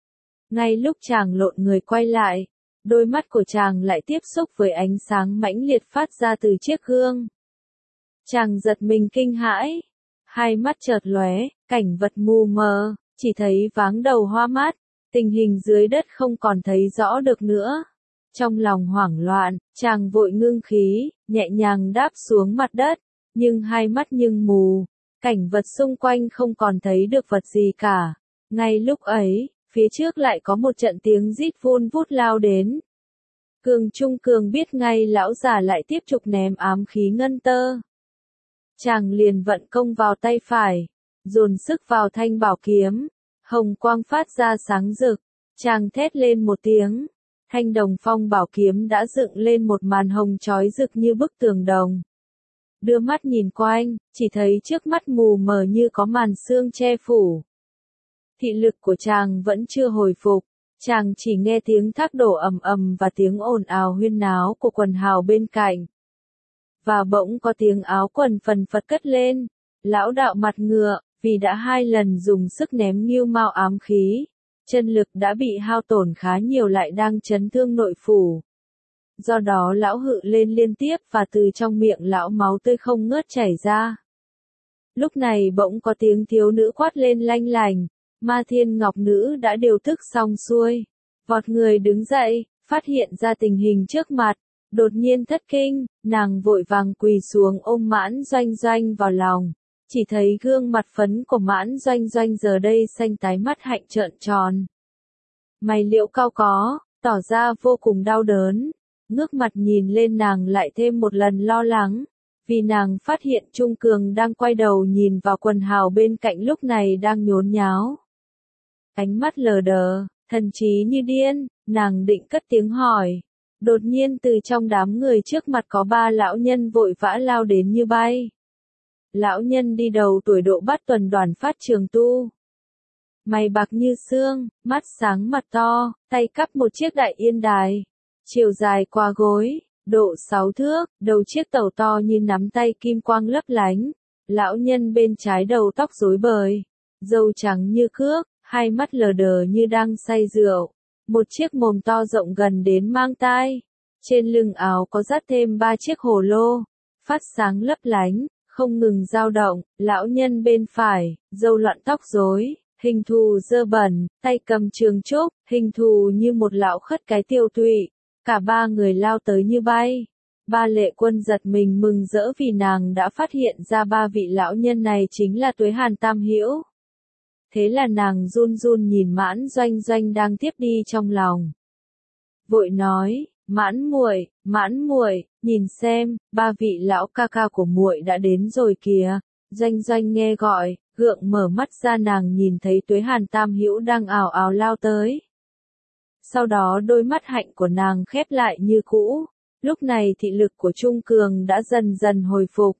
S1: Ngay lúc chàng lộn người quay lại, đôi mắt của chàng lại tiếp xúc với ánh sáng mãnh liệt phát ra từ chiếc gương. Chàng giật mình kinh hãi, hai mắt chợt lóe, cảnh vật mù mờ, chỉ thấy váng đầu hoa mắt. Tình hình dưới đất không còn thấy rõ được nữa. Trong lòng hoảng loạn, chàng vội ngưng khí, nhẹ nhàng đáp xuống mặt đất, nhưng hai mắt nhưng mù, cảnh vật xung quanh không còn thấy được vật gì cả. Ngay lúc ấy, phía trước lại có một trận tiếng rít vun vút lao đến. Cường Trung Cường biết ngay lão già lại tiếp tục ném ám khí ngân tơ. Chàng liền vận công vào tay phải, dồn sức vào thanh bảo kiếm. Hồng quang phát ra sáng rực, chàng thét lên một tiếng, thanh đồng phong bảo kiếm đã dựng lên một màn hồng chói rực như bức tường đồng. Đưa mắt nhìn quanh, chỉ thấy trước mắt mù mờ như có màn sương che phủ. Thị lực của chàng vẫn chưa hồi phục, chàng chỉ nghe tiếng thác đổ ầm ầm và tiếng ồn ào huyên náo của quần hào bên cạnh. Và bỗng có tiếng áo quần phần phật cất lên, lão đạo mặt ngựa. Vì đã hai lần dùng sức ném nghêu mao ám khí, chân lực đã bị hao tổn khá nhiều lại đang chấn thương nội phủ. Do đó lão hự lên liên tiếp và từ trong miệng lão máu tươi không ngớt chảy ra. Lúc này bỗng có tiếng thiếu nữ quát lên lanh lành, Ma Thiên Ngọc Nữ đã điều thức xong xuôi. Vọt người đứng dậy, phát hiện ra tình hình trước mặt, đột nhiên thất kinh, nàng vội vàng quỳ xuống ôm Mãn Doanh Doanh vào lòng. Chỉ thấy gương mặt phấn của Mãn Doanh Doanh giờ đây xanh tái mắt hạnh trợn tròn. Mày liễu cao có, tỏ ra vô cùng đau đớn, ngước mặt nhìn lên nàng lại thêm một lần lo lắng, vì nàng phát hiện Trung Cường đang quay đầu nhìn vào quần hào bên cạnh lúc này đang nhốn nháo. Ánh mắt lờ đờ, thần trí như điên, nàng định cất tiếng hỏi. Đột nhiên từ trong đám người trước mặt có ba lão nhân vội vã lao đến như bay. Lão nhân đi đầu tuổi độ bát tuần Đoàn Phát Trường Tu. Mày bạc như xương, mắt sáng mặt to, tay cắp một chiếc đại yên đài. Chiều dài qua gối, độ sáu thước, đầu chiếc tàu to như nắm tay kim quang lấp lánh. Lão nhân bên trái đầu tóc rối bời, râu trắng như cước, hai mắt lờ đờ như đang say rượu. Một chiếc mồm to rộng gần đến mang tai. Trên lưng áo có dắt thêm ba chiếc hồ lô, phát sáng lấp lánh. Không ngừng dao động, lão nhân bên phải, râu loạn tóc rối, Hình thù dơ bẩn, tay cầm trường trúc, hình thù như một lão khất cái tiêu tụy. Cả ba người lao tới như bay. Ba Lệ Quân giật mình mừng rỡ vì nàng đã phát hiện ra ba vị lão nhân này chính là Tuế Hàn Tam Hữu. Thế là nàng run run nhìn Mãn Doanh Doanh đang tiếp đi trong lòng. Vội nói, Mãn muội, Mãn muội, nhìn xem, ba vị lão ca ca của muội đã đến rồi kìa. Doanh Doanh nghe gọi, gượng mở mắt ra, nàng nhìn thấy Tuế Hàn Tam Hữu đang ào ào lao tới. Sau đó đôi mắt hạnh của nàng khép lại như cũ, lúc này thị lực của Trung Cường đã dần dần hồi phục.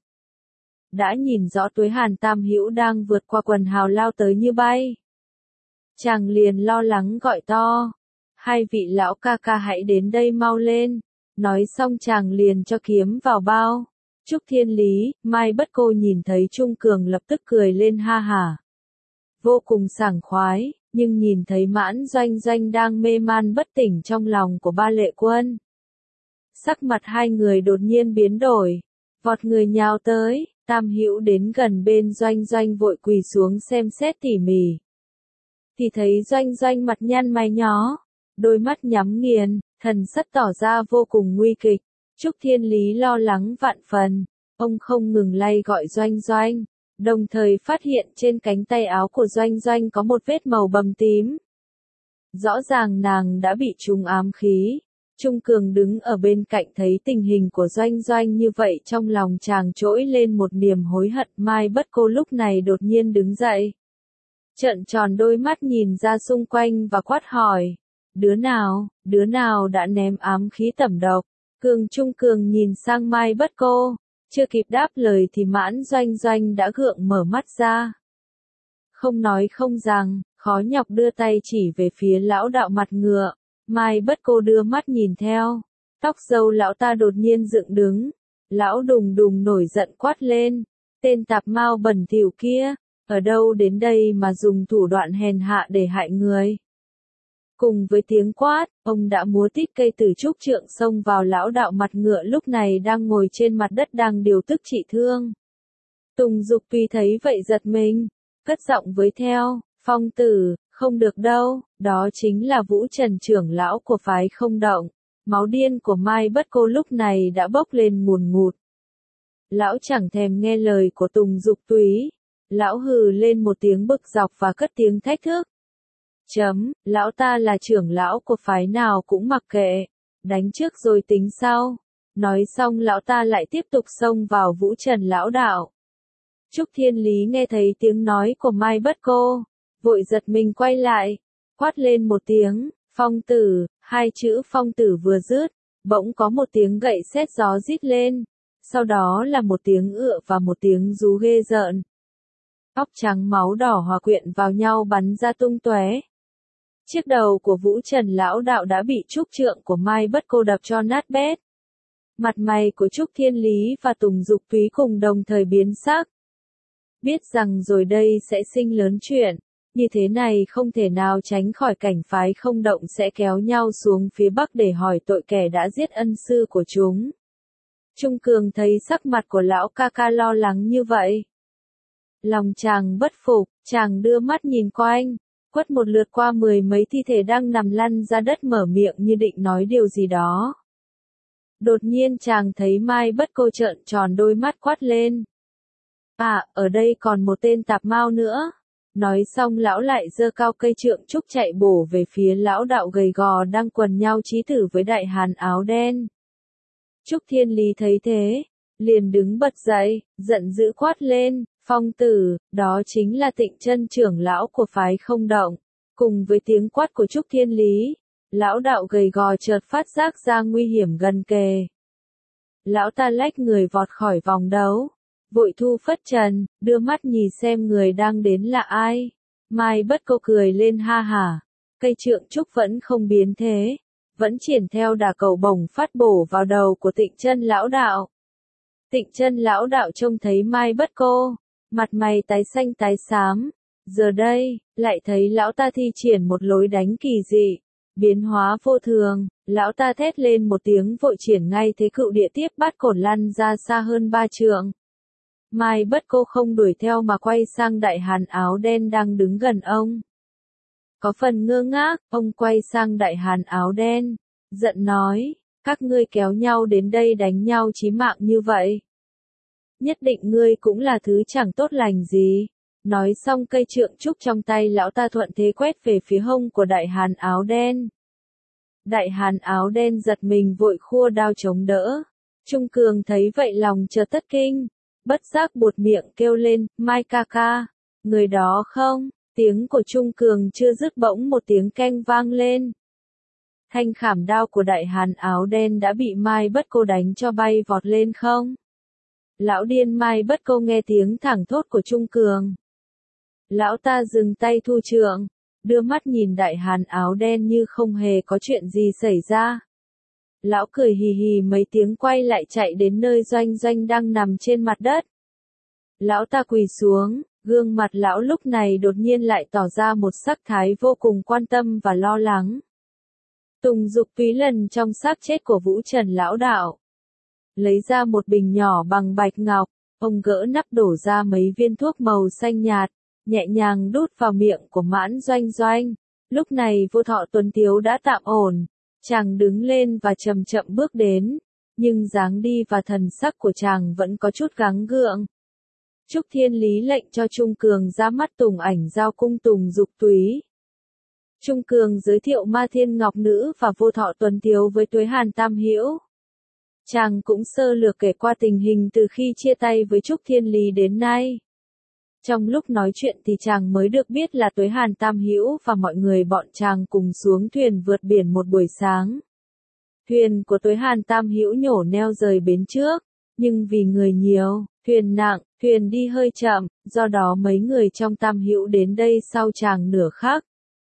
S1: Đã nhìn rõ Tuế Hàn Tam Hữu đang vượt qua quần hào lao tới như bay. Chàng liền lo lắng gọi to, hai vị lão ca ca hãy đến đây mau lên. Nói xong chàng liền cho kiếm vào bao. Trúc Thiên Lý, Mai Bất Cô nhìn thấy Trung Cường lập tức cười lên ha hả. Vô cùng sảng khoái, nhưng nhìn thấy Mãn Doanh Doanh đang mê man bất tỉnh trong lòng của ba Lệ Quân. Sắc mặt hai người đột nhiên biến đổi, vọt người nhào tới, Tam Hữu đến gần bên Doanh Doanh vội quỳ xuống xem xét tỉ mỉ. Thì thấy Doanh Doanh mặt nhăn mày nhó, đôi mắt nhắm nghiền, thần sắc tỏ ra vô cùng nguy kịch. Trúc Thiên Lý lo lắng vạn phần, ông không ngừng lay gọi Doanh Doanh, đồng thời phát hiện trên cánh tay áo của Doanh Doanh có một vết màu bầm tím. Rõ ràng nàng đã bị trúng ám khí. Trung Cường đứng ở bên cạnh thấy tình hình của Doanh Doanh như vậy, trong lòng chàng trỗi lên một niềm hối hận. Mai Bất Cô lúc này đột nhiên đứng dậy, trợn tròn đôi mắt nhìn ra xung quanh và quát hỏi, đứa nào, đứa nào đã ném ám khí tẩm độc? Cường Trung Cường nhìn sang Mai Bất Cô, chưa kịp đáp lời thì Mãn Doanh Doanh đã gượng mở mắt ra. Không nói không rằng, khó nhọc đưa tay chỉ về phía lão đạo mặt ngựa. Mai Bất Cô đưa mắt nhìn theo, tóc râu lão ta đột nhiên dựng đứng, lão đùng đùng nổi giận quát lên, tên tạp mao bẩn thỉu kia, ở đâu đến đây mà dùng thủ đoạn hèn hạ để hại người. Cùng với tiếng quát, ông đã múa tít cây tử trúc trượng xông vào lão đạo mặt ngựa lúc này đang ngồi trên mặt đất đang điều tức trị thương. Tùng Dục Tùy thấy vậy giật mình, cất giọng với theo, Phong tử, không được đâu, đó chính là Vũ Trần trưởng lão của phái Không Động. Máu điên của Mai Bất Cô lúc này đã bốc lên ngùn ngụt. Lão chẳng thèm nghe lời của Tùng Dục Túy, lão hừ lên một tiếng bực dọc và cất tiếng thách thức. Chấm, lão ta là trưởng lão của phái nào cũng mặc kệ, đánh trước rồi tính sau. Nói xong lão ta lại tiếp tục xông vào Vũ Trần lão đạo. Trúc Thiên Lý nghe thấy tiếng nói của Mai Bất Cô, vội giật mình quay lại, quát lên một tiếng, Phong tử, hai chữ Phong tử vừa dứt, bỗng có một tiếng gậy sét gió rít lên, sau đó là một tiếng ựa và một tiếng rú ghê rợn. Tóc trắng máu đỏ hòa quyện vào nhau bắn ra tung tóe. Chiếc đầu của Vũ Trần lão đạo đã bị trúc trượng của Mai Bất Cô đập cho nát bét. Mặt mày của Trúc Thiên Lý và Tùng Dục Túy cùng đồng thời biến sắc. Biết rằng rồi đây sẽ sinh lớn chuyện, như thế này không thể nào tránh khỏi cảnh phái Không Động sẽ kéo nhau xuống phía Bắc để hỏi tội kẻ đã giết ân sư của chúng. Trung Cường thấy sắc mặt của lão ca ca lo lắng như vậy. Lòng chàng bất phục, chàng đưa mắt nhìn quanh, quét một lượt qua mười mấy thi thể đang nằm lăn ra đất mở miệng như định nói điều gì đó. Đột nhiên chàng thấy Mai Bất Cô trợn tròn đôi mắt quát lên. À, ở đây còn một tên tạp mao nữa. Nói xong lão lại giơ cao cây trượng trúc chạy bổ về phía lão đạo gầy gò đang quần nhau chí tử với đại hàn áo đen. Trúc Thiên Lý thấy thế, liền đứng bật dậy, giận dữ quát lên, Phong tử, đó chính là Tịnh Chân trưởng lão của phái Không Động. Cùng với tiếng quát của Trúc Thiên Lý, lão đạo gầy gò chợt phát giác ra nguy hiểm gần kề. Lão ta lách người vọt khỏi vòng đấu, vội thu phất trần, đưa mắt nhìn xem người đang đến là ai. Mai Bất Cô cười lên ha hả, cây trượng trúc vẫn không biến thế, vẫn triển theo đà cầu bổng phát bổ vào đầu của Tịnh Chân lão đạo. Tịnh Chân lão đạo trông thấy Mai Bất Cô, mặt mày tái xanh tái xám, giờ đây, lại thấy lão ta thi triển một lối đánh kỳ dị, biến hóa vô thường, lão ta thét lên một tiếng vội triển ngay thế cựu địa tiếp bát cổn lăn ra xa hơn ba trượng. Mai Bất Cô không đuổi theo mà quay sang đại hán áo đen đang đứng gần ông. Có phần ngơ ngác, ông quay sang đại hán áo đen, giận nói, các ngươi kéo nhau đến đây đánh nhau chí mạng như vậy. Nhất định ngươi cũng là thứ chẳng tốt lành gì. Nói xong cây trượng trúc trong tay lão ta thuận thế quét về phía hông của đại hán áo đen. Đại hán áo đen giật mình vội khua đao chống đỡ. Trung Cường thấy vậy lòng chợt thất kinh, bất giác buột miệng kêu lên, Mai ca ca, người đó không? Tiếng của Trung Cường chưa dứt bỗng một tiếng keng vang lên. Thanh khảm đao của đại hán áo đen đã bị Mai Bất Cô đánh cho bay vọt lên không. Lão điên Mai Bất Cô nghe tiếng thẳng thốt của Trung Cường. Lão ta dừng tay thu trượng, đưa mắt nhìn đại hán áo đen như không hề có chuyện gì xảy ra. Lão cười hì hì mấy tiếng quay lại chạy đến nơi Doanh Doanh đang nằm trên mặt đất. Lão ta quỳ xuống, gương mặt lão lúc này đột nhiên lại tỏ ra một sắc thái vô cùng quan tâm và lo lắng. Tùng Dục Túy lần trong xác chết của Vũ Trần lão đạo. Lấy ra một bình nhỏ bằng bạch ngọc, ông gỡ nắp đổ ra mấy viên thuốc màu xanh nhạt, nhẹ nhàng đút vào miệng của Mãn Doanh Doanh. Lúc này Vô Thọ Tuấn Tiếu đã tạm ổn, chàng đứng lên và chậm chậm bước đến, nhưng dáng đi và thần sắc của chàng vẫn có chút gắng gượng. Trúc Thiên Lý lệnh cho Trung Cường ra mắt Tùng Ảnh giao cung Tùng Dục Túy. Trung Cường giới thiệu Ma Thiên Ngọc Nữ và Vô Thọ Tuấn Tiếu với Tuế Hàn Tam Hữu. Chàng cũng sơ lược kể qua tình hình từ khi chia tay với Trúc Thiên Lý đến nay. Trong lúc nói chuyện thì chàng mới được biết là Tuế Hàn Tam Hữu và mọi người bọn chàng cùng xuống thuyền vượt biển một buổi sáng. Thuyền của Tuế Hàn Tam Hữu nhổ neo rời bến trước, nhưng vì người nhiều, thuyền nặng, thuyền đi hơi chậm, do đó mấy người trong Tam Hữu đến đây sau chàng nửa khắc.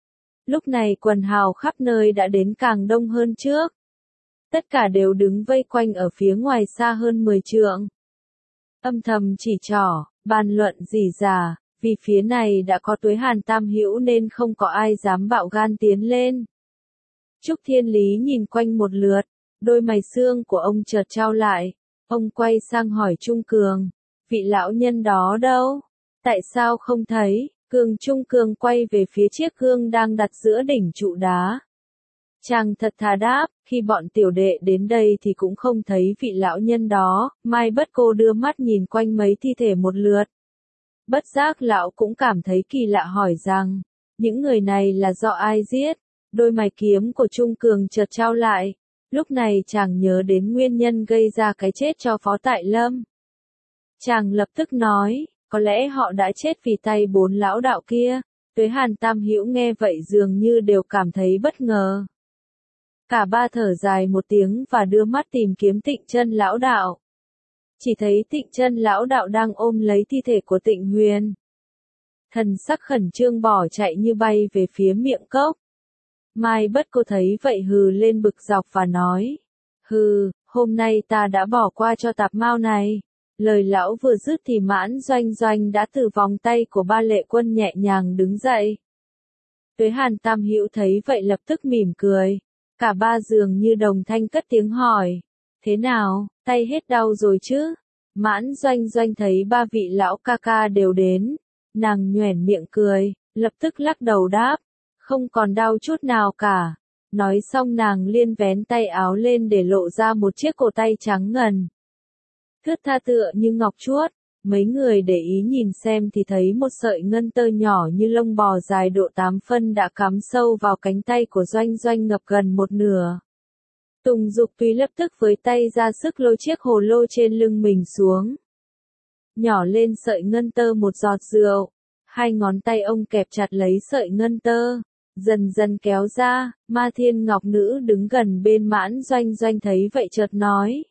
S1: Lúc này quần hào khắp nơi đã đến càng đông hơn trước. Tất cả đều đứng vây quanh ở phía ngoài xa hơn mười trượng. Âm thầm chỉ trỏ, bàn luận rỉ rả, vì phía này đã có Tuế Hàn Tam Hữu nên không có ai dám bạo gan tiến lên. Trúc Thiên Lý nhìn quanh một lượt, đôi mày xương của ông chợt trao lại, ông quay sang hỏi Trung Cường, vị lão nhân đó đâu? Tại sao không thấy? Cường Trung Cường quay về phía chiếc gương đang đặt giữa đỉnh trụ đá. Chàng thật thà đáp, khi bọn tiểu đệ đến đây thì cũng không thấy vị lão nhân đó. Mai Bất Cô đưa mắt nhìn quanh mấy thi thể một lượt. Bất giác lão cũng cảm thấy kỳ lạ hỏi rằng, những người này là do ai giết? Đôi mày kiếm của Trung Cường chợt trao lại, lúc này chàng nhớ đến nguyên nhân gây ra cái chết cho Phó Tại Lâm. Chàng lập tức nói, có lẽ họ đã chết vì tay bốn lão đạo kia. Tuế Hàn Tam Hữu nghe vậy dường như đều cảm thấy bất ngờ. Cả ba thở dài một tiếng và đưa mắt tìm kiếm Tịnh Chân lão đạo. Chỉ thấy Tịnh Chân lão đạo đang ôm lấy thi thể của Tịnh Huyền. Thần sắc khẩn trương bỏ chạy như bay về phía miệng cốc. Mai Bất Cô thấy vậy hừ lên bực dọc và nói, hừ, hôm nay ta đã bỏ qua cho tạp mao này. Lời lão vừa dứt thì Mãn Doanh Doanh đã từ vòng tay của Ba Lệ Quân nhẹ nhàng đứng dậy. Tuế Hàn Tam Hữu thấy vậy lập tức mỉm cười. Cả ba dường như đồng thanh cất tiếng hỏi, thế nào, tay hết đau rồi chứ? Mãn Doanh Doanh thấy ba vị lão ca ca đều đến, nàng nhoẻn miệng cười, lập tức lắc đầu đáp, không còn đau chút nào cả. Nói xong nàng liên vén tay áo lên để lộ ra một chiếc cổ tay trắng ngần. Thướt tha tựa như ngọc chuốt, mấy người để ý nhìn xem thì thấy một sợi ngân tơ nhỏ như lông bò dài độ tám phân đã cắm sâu vào cánh tay của Doanh Doanh ngập gần một nửa. Tùng Dục Túy lập tức với tay ra sức lôi chiếc hồ lô trên lưng mình xuống. Nhỏ lên sợi ngân tơ một giọt rượu, hai ngón tay ông kẹp chặt lấy sợi ngân tơ, dần dần kéo ra. Ma Thiên Ngọc Nữ đứng gần bên Mãn Doanh Doanh thấy vậy chợt nói.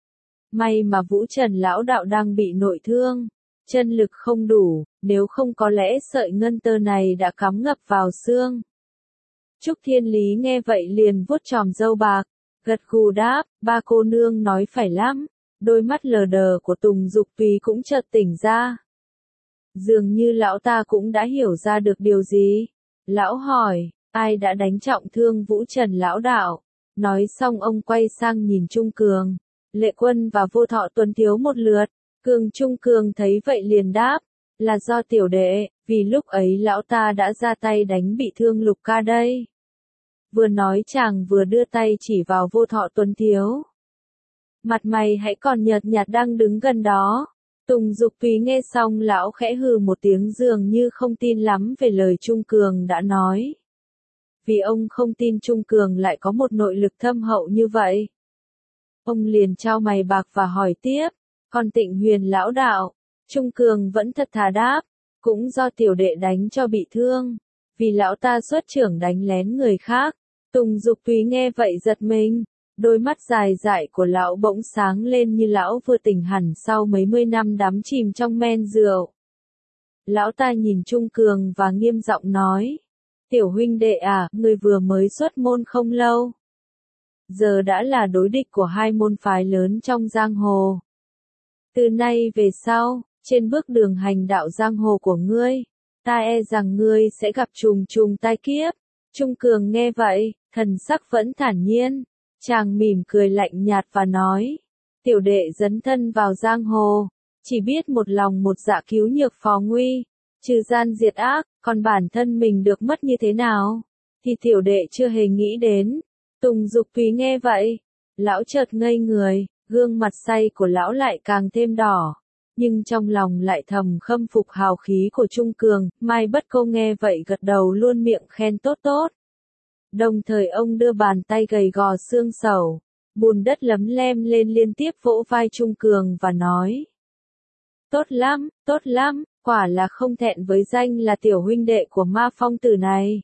S1: May mà Vũ Trần lão đạo đang bị nội thương, chân lực không đủ, nếu không có lẽ sợi ngân tơ này đã cắm ngập vào xương. Trúc Thiên Lý nghe vậy liền vuốt chòm râu bạc, gật gù đáp, ba cô nương nói phải lắm. Đôi mắt lờ đờ của Tùng Dục Túy cũng chợt tỉnh ra. Dường như lão ta cũng đã hiểu ra được điều gì. Lão hỏi, ai đã đánh trọng thương Vũ Trần lão đạo? Nói xong ông quay sang nhìn Trung Cường, Lệ Quân và Vô Thọ Tuấn Tiếu một lượt, Cường Trung Cường thấy vậy liền đáp, là do tiểu đệ, vì lúc ấy lão ta đã ra tay đánh bị thương Lục ca đây. Vừa nói chàng vừa đưa tay chỉ vào Vô Thọ Tuấn Thiếu. Mặt mày hãy còn nhợt nhạt đang đứng gần đó. Tùng Dục Túy nghe xong lão khẽ hừ một tiếng dường như không tin lắm về lời Trung Cường đã nói. Vì ông không tin Trung Cường lại có một nội lực thâm hậu như vậy. Ông liền trao mày bạc và hỏi tiếp, còn Tịnh Huyền lão đạo, Trung Cường vẫn thật thà đáp, cũng do tiểu đệ đánh cho bị thương, vì lão ta xuất trưởng đánh lén người khác. Tùng Dục Túy nghe vậy giật mình, đôi mắt dài dại của lão bỗng sáng lên như lão vừa tỉnh hẳn sau mấy mươi năm đắm chìm trong men rượu. Lão ta nhìn Trung Cường và nghiêm giọng nói, tiểu huynh đệ à, người vừa mới xuất môn không lâu. Giờ đã là đối địch của hai môn phái lớn trong giang hồ. Từ nay về sau, trên bước đường hành đạo giang hồ của ngươi, ta e rằng ngươi sẽ gặp trùng trùng tai kiếp. Trung Cường nghe vậy, thần sắc vẫn thản nhiên, chàng mỉm cười lạnh nhạt và nói, tiểu đệ dấn thân vào giang hồ, chỉ biết một lòng một dạ cứu nhược phò nguy, trừ gian diệt ác, còn bản thân mình được mất như thế nào, thì tiểu đệ chưa hề nghĩ đến. Tùng Dục Túy nghe vậy, lão chợt ngây người, gương mặt say của lão lại càng thêm đỏ, nhưng trong lòng lại thầm khâm phục hào khí của Trung Cường. Mai Bất Câu nghe vậy gật đầu luôn miệng khen tốt tốt. Đồng thời ông đưa bàn tay gầy gò xương sầu, bùn đất lấm lem lên liên tiếp vỗ vai Trung Cường và nói, tốt lắm, tốt lắm, quả là không thẹn với danh là tiểu huynh đệ của Ma Phong tử này.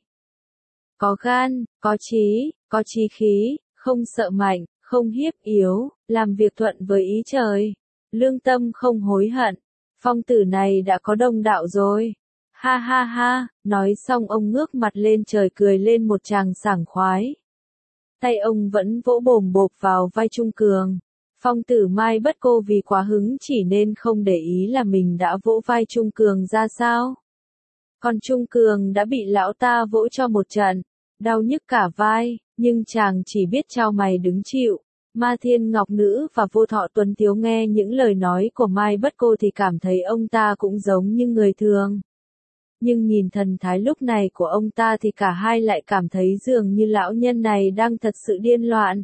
S1: Có gan, có trí, có chí khí, không sợ mạnh, không hiếp yếu, làm việc thuận với ý trời, lương tâm không hối hận. Phong tử này đã có đồng đạo rồi. Ha ha ha, nói xong ông ngước mặt lên trời cười lên một tràng sảng khoái. Tay ông vẫn vỗ bồm bộp vào vai Trung Cường. Phong tử Mai Bất Cô vì quá hứng chỉ nên không để ý là mình đã vỗ vai Trung Cường ra sao. Còn Trung Cường đã bị lão ta vỗ cho một trận, đau nhức cả vai, nhưng chàng chỉ biết trao mày đứng chịu. Ma Thiên Ngọc Nữ và Vô Thọ Tuấn Thiếu nghe những lời nói của Mai Bất Cô thì cảm thấy ông ta cũng giống như người thường. Nhưng nhìn thần thái lúc này của ông ta thì cả hai lại cảm thấy dường như lão nhân này đang thật sự điên loạn.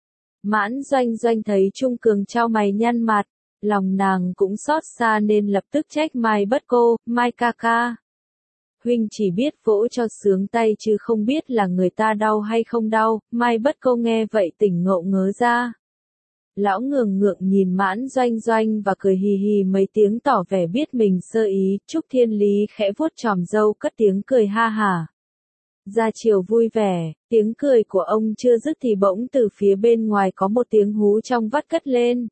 S1: Mãn Doanh Doanh thấy Trung Cường trao mày nhăn mặt, lòng nàng cũng xót xa nên lập tức trách Mai Bất Cô, Mai ca ca. Huynh chỉ biết vỗ cho sướng tay chứ không biết là người ta đau hay không đau. Mai Bất Câu nghe vậy tỉnh ngộ ngớ ra. Lão ngường ngượng nhìn Mãn Doanh Doanh và cười hì hì mấy tiếng tỏ vẻ biết mình sơ ý. Trúc Thiên Lý khẽ vuốt chòm râu cất tiếng cười ha hả. Ra chiều vui vẻ, tiếng cười của ông chưa dứt thì bỗng từ phía bên ngoài có một tiếng hú trong vắt cất lên.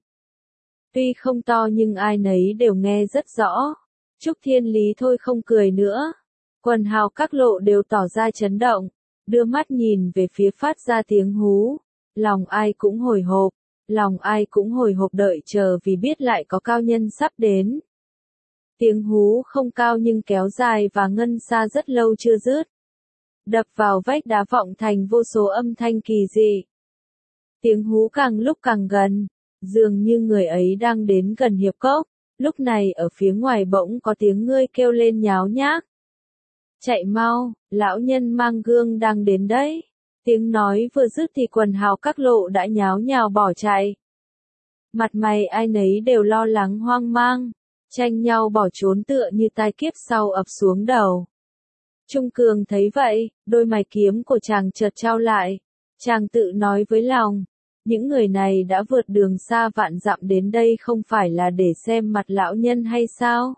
S1: Tuy không to nhưng ai nấy đều nghe rất rõ. Trúc Thiên Lý thôi không cười nữa. Quần hào các lộ đều tỏ ra chấn động, đưa mắt nhìn về phía phát ra tiếng hú. Lòng ai cũng hồi hộp, lòng ai cũng hồi hộp đợi chờ vì biết lại có cao nhân sắp đến. Tiếng hú không cao nhưng kéo dài và ngân xa rất lâu chưa dứt. Đập vào vách đá vọng thành vô số âm thanh kỳ dị. Tiếng hú càng lúc càng gần, dường như người ấy đang đến gần hiệp cốc. Lúc này ở phía ngoài bỗng có tiếng ngươi kêu lên nháo nhác. Chạy mau, lão nhân mang gương đang đến đấy. Tiếng nói vừa dứt thì quần hào các lộ đã nháo nhào bỏ chạy. Mặt mày ai nấy đều lo lắng hoang mang, tranh nhau bỏ trốn tựa như tai kiếp sau ập xuống đầu. Trung Cường thấy vậy, đôi mày kiếm của chàng chợt trao lại. Chàng tự nói với lòng, những người này đã vượt đường xa vạn dặm đến đây không phải là để xem mặt lão nhân hay sao?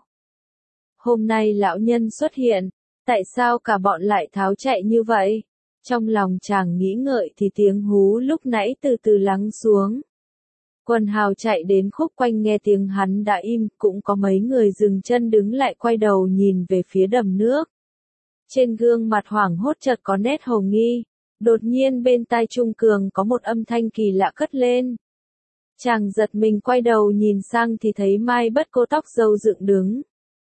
S1: Hôm nay lão nhân xuất hiện, tại sao cả bọn lại tháo chạy như vậy? Trong lòng chàng nghĩ ngợi thì tiếng hú lúc nãy từ từ lắng xuống. Quần hào chạy đến khúc quanh nghe tiếng hắn đã im, cũng có mấy người dừng chân đứng lại quay đầu nhìn về phía đầm nước. Trên gương mặt hoảng hốt chợt có nét hồ nghi, đột nhiên bên tai Trung Cường có một âm thanh kỳ lạ cất lên. Chàng giật mình quay đầu nhìn sang thì thấy Mai Bất Cô tóc râu dựng đứng.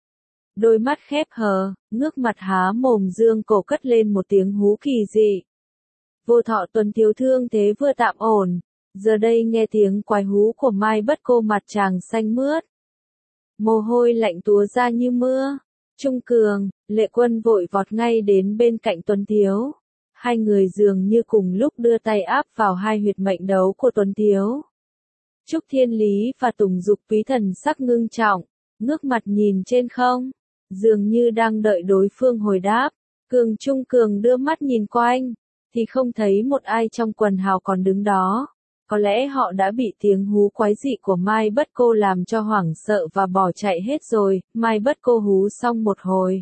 S1: Đôi mắt khép hờ, ngước mặt há mồm dương cổ cất lên một tiếng hú kỳ dị. Vô Thọ Tuấn Thiếu thương thế vừa tạm ổn, giờ đây nghe tiếng quái hú của Mai Bất Cô mặt chàng xanh mướt. mồ hôi lạnh túa ra như mưa. Trung Cường, Lệ Quân vội vọt ngay đến bên cạnh Tuấn Tiếu. Hai người dường như cùng lúc đưa tay áp vào hai huyệt mệnh đấu của Tuấn Tiếu. Trúc Thiên Lý và Tùng Dục Túy thần sắc ngưng trọng, ngước mặt nhìn trên không, dường như đang đợi đối phương hồi đáp. Cường Trung Cường đưa mắt nhìn quanh, thì không thấy một ai trong quần hào còn đứng đó. Có lẽ họ đã bị tiếng hú quái dị của Mai Bất Cô làm cho hoảng sợ và bỏ chạy hết rồi. Mai Bất Cô hú xong một hồi,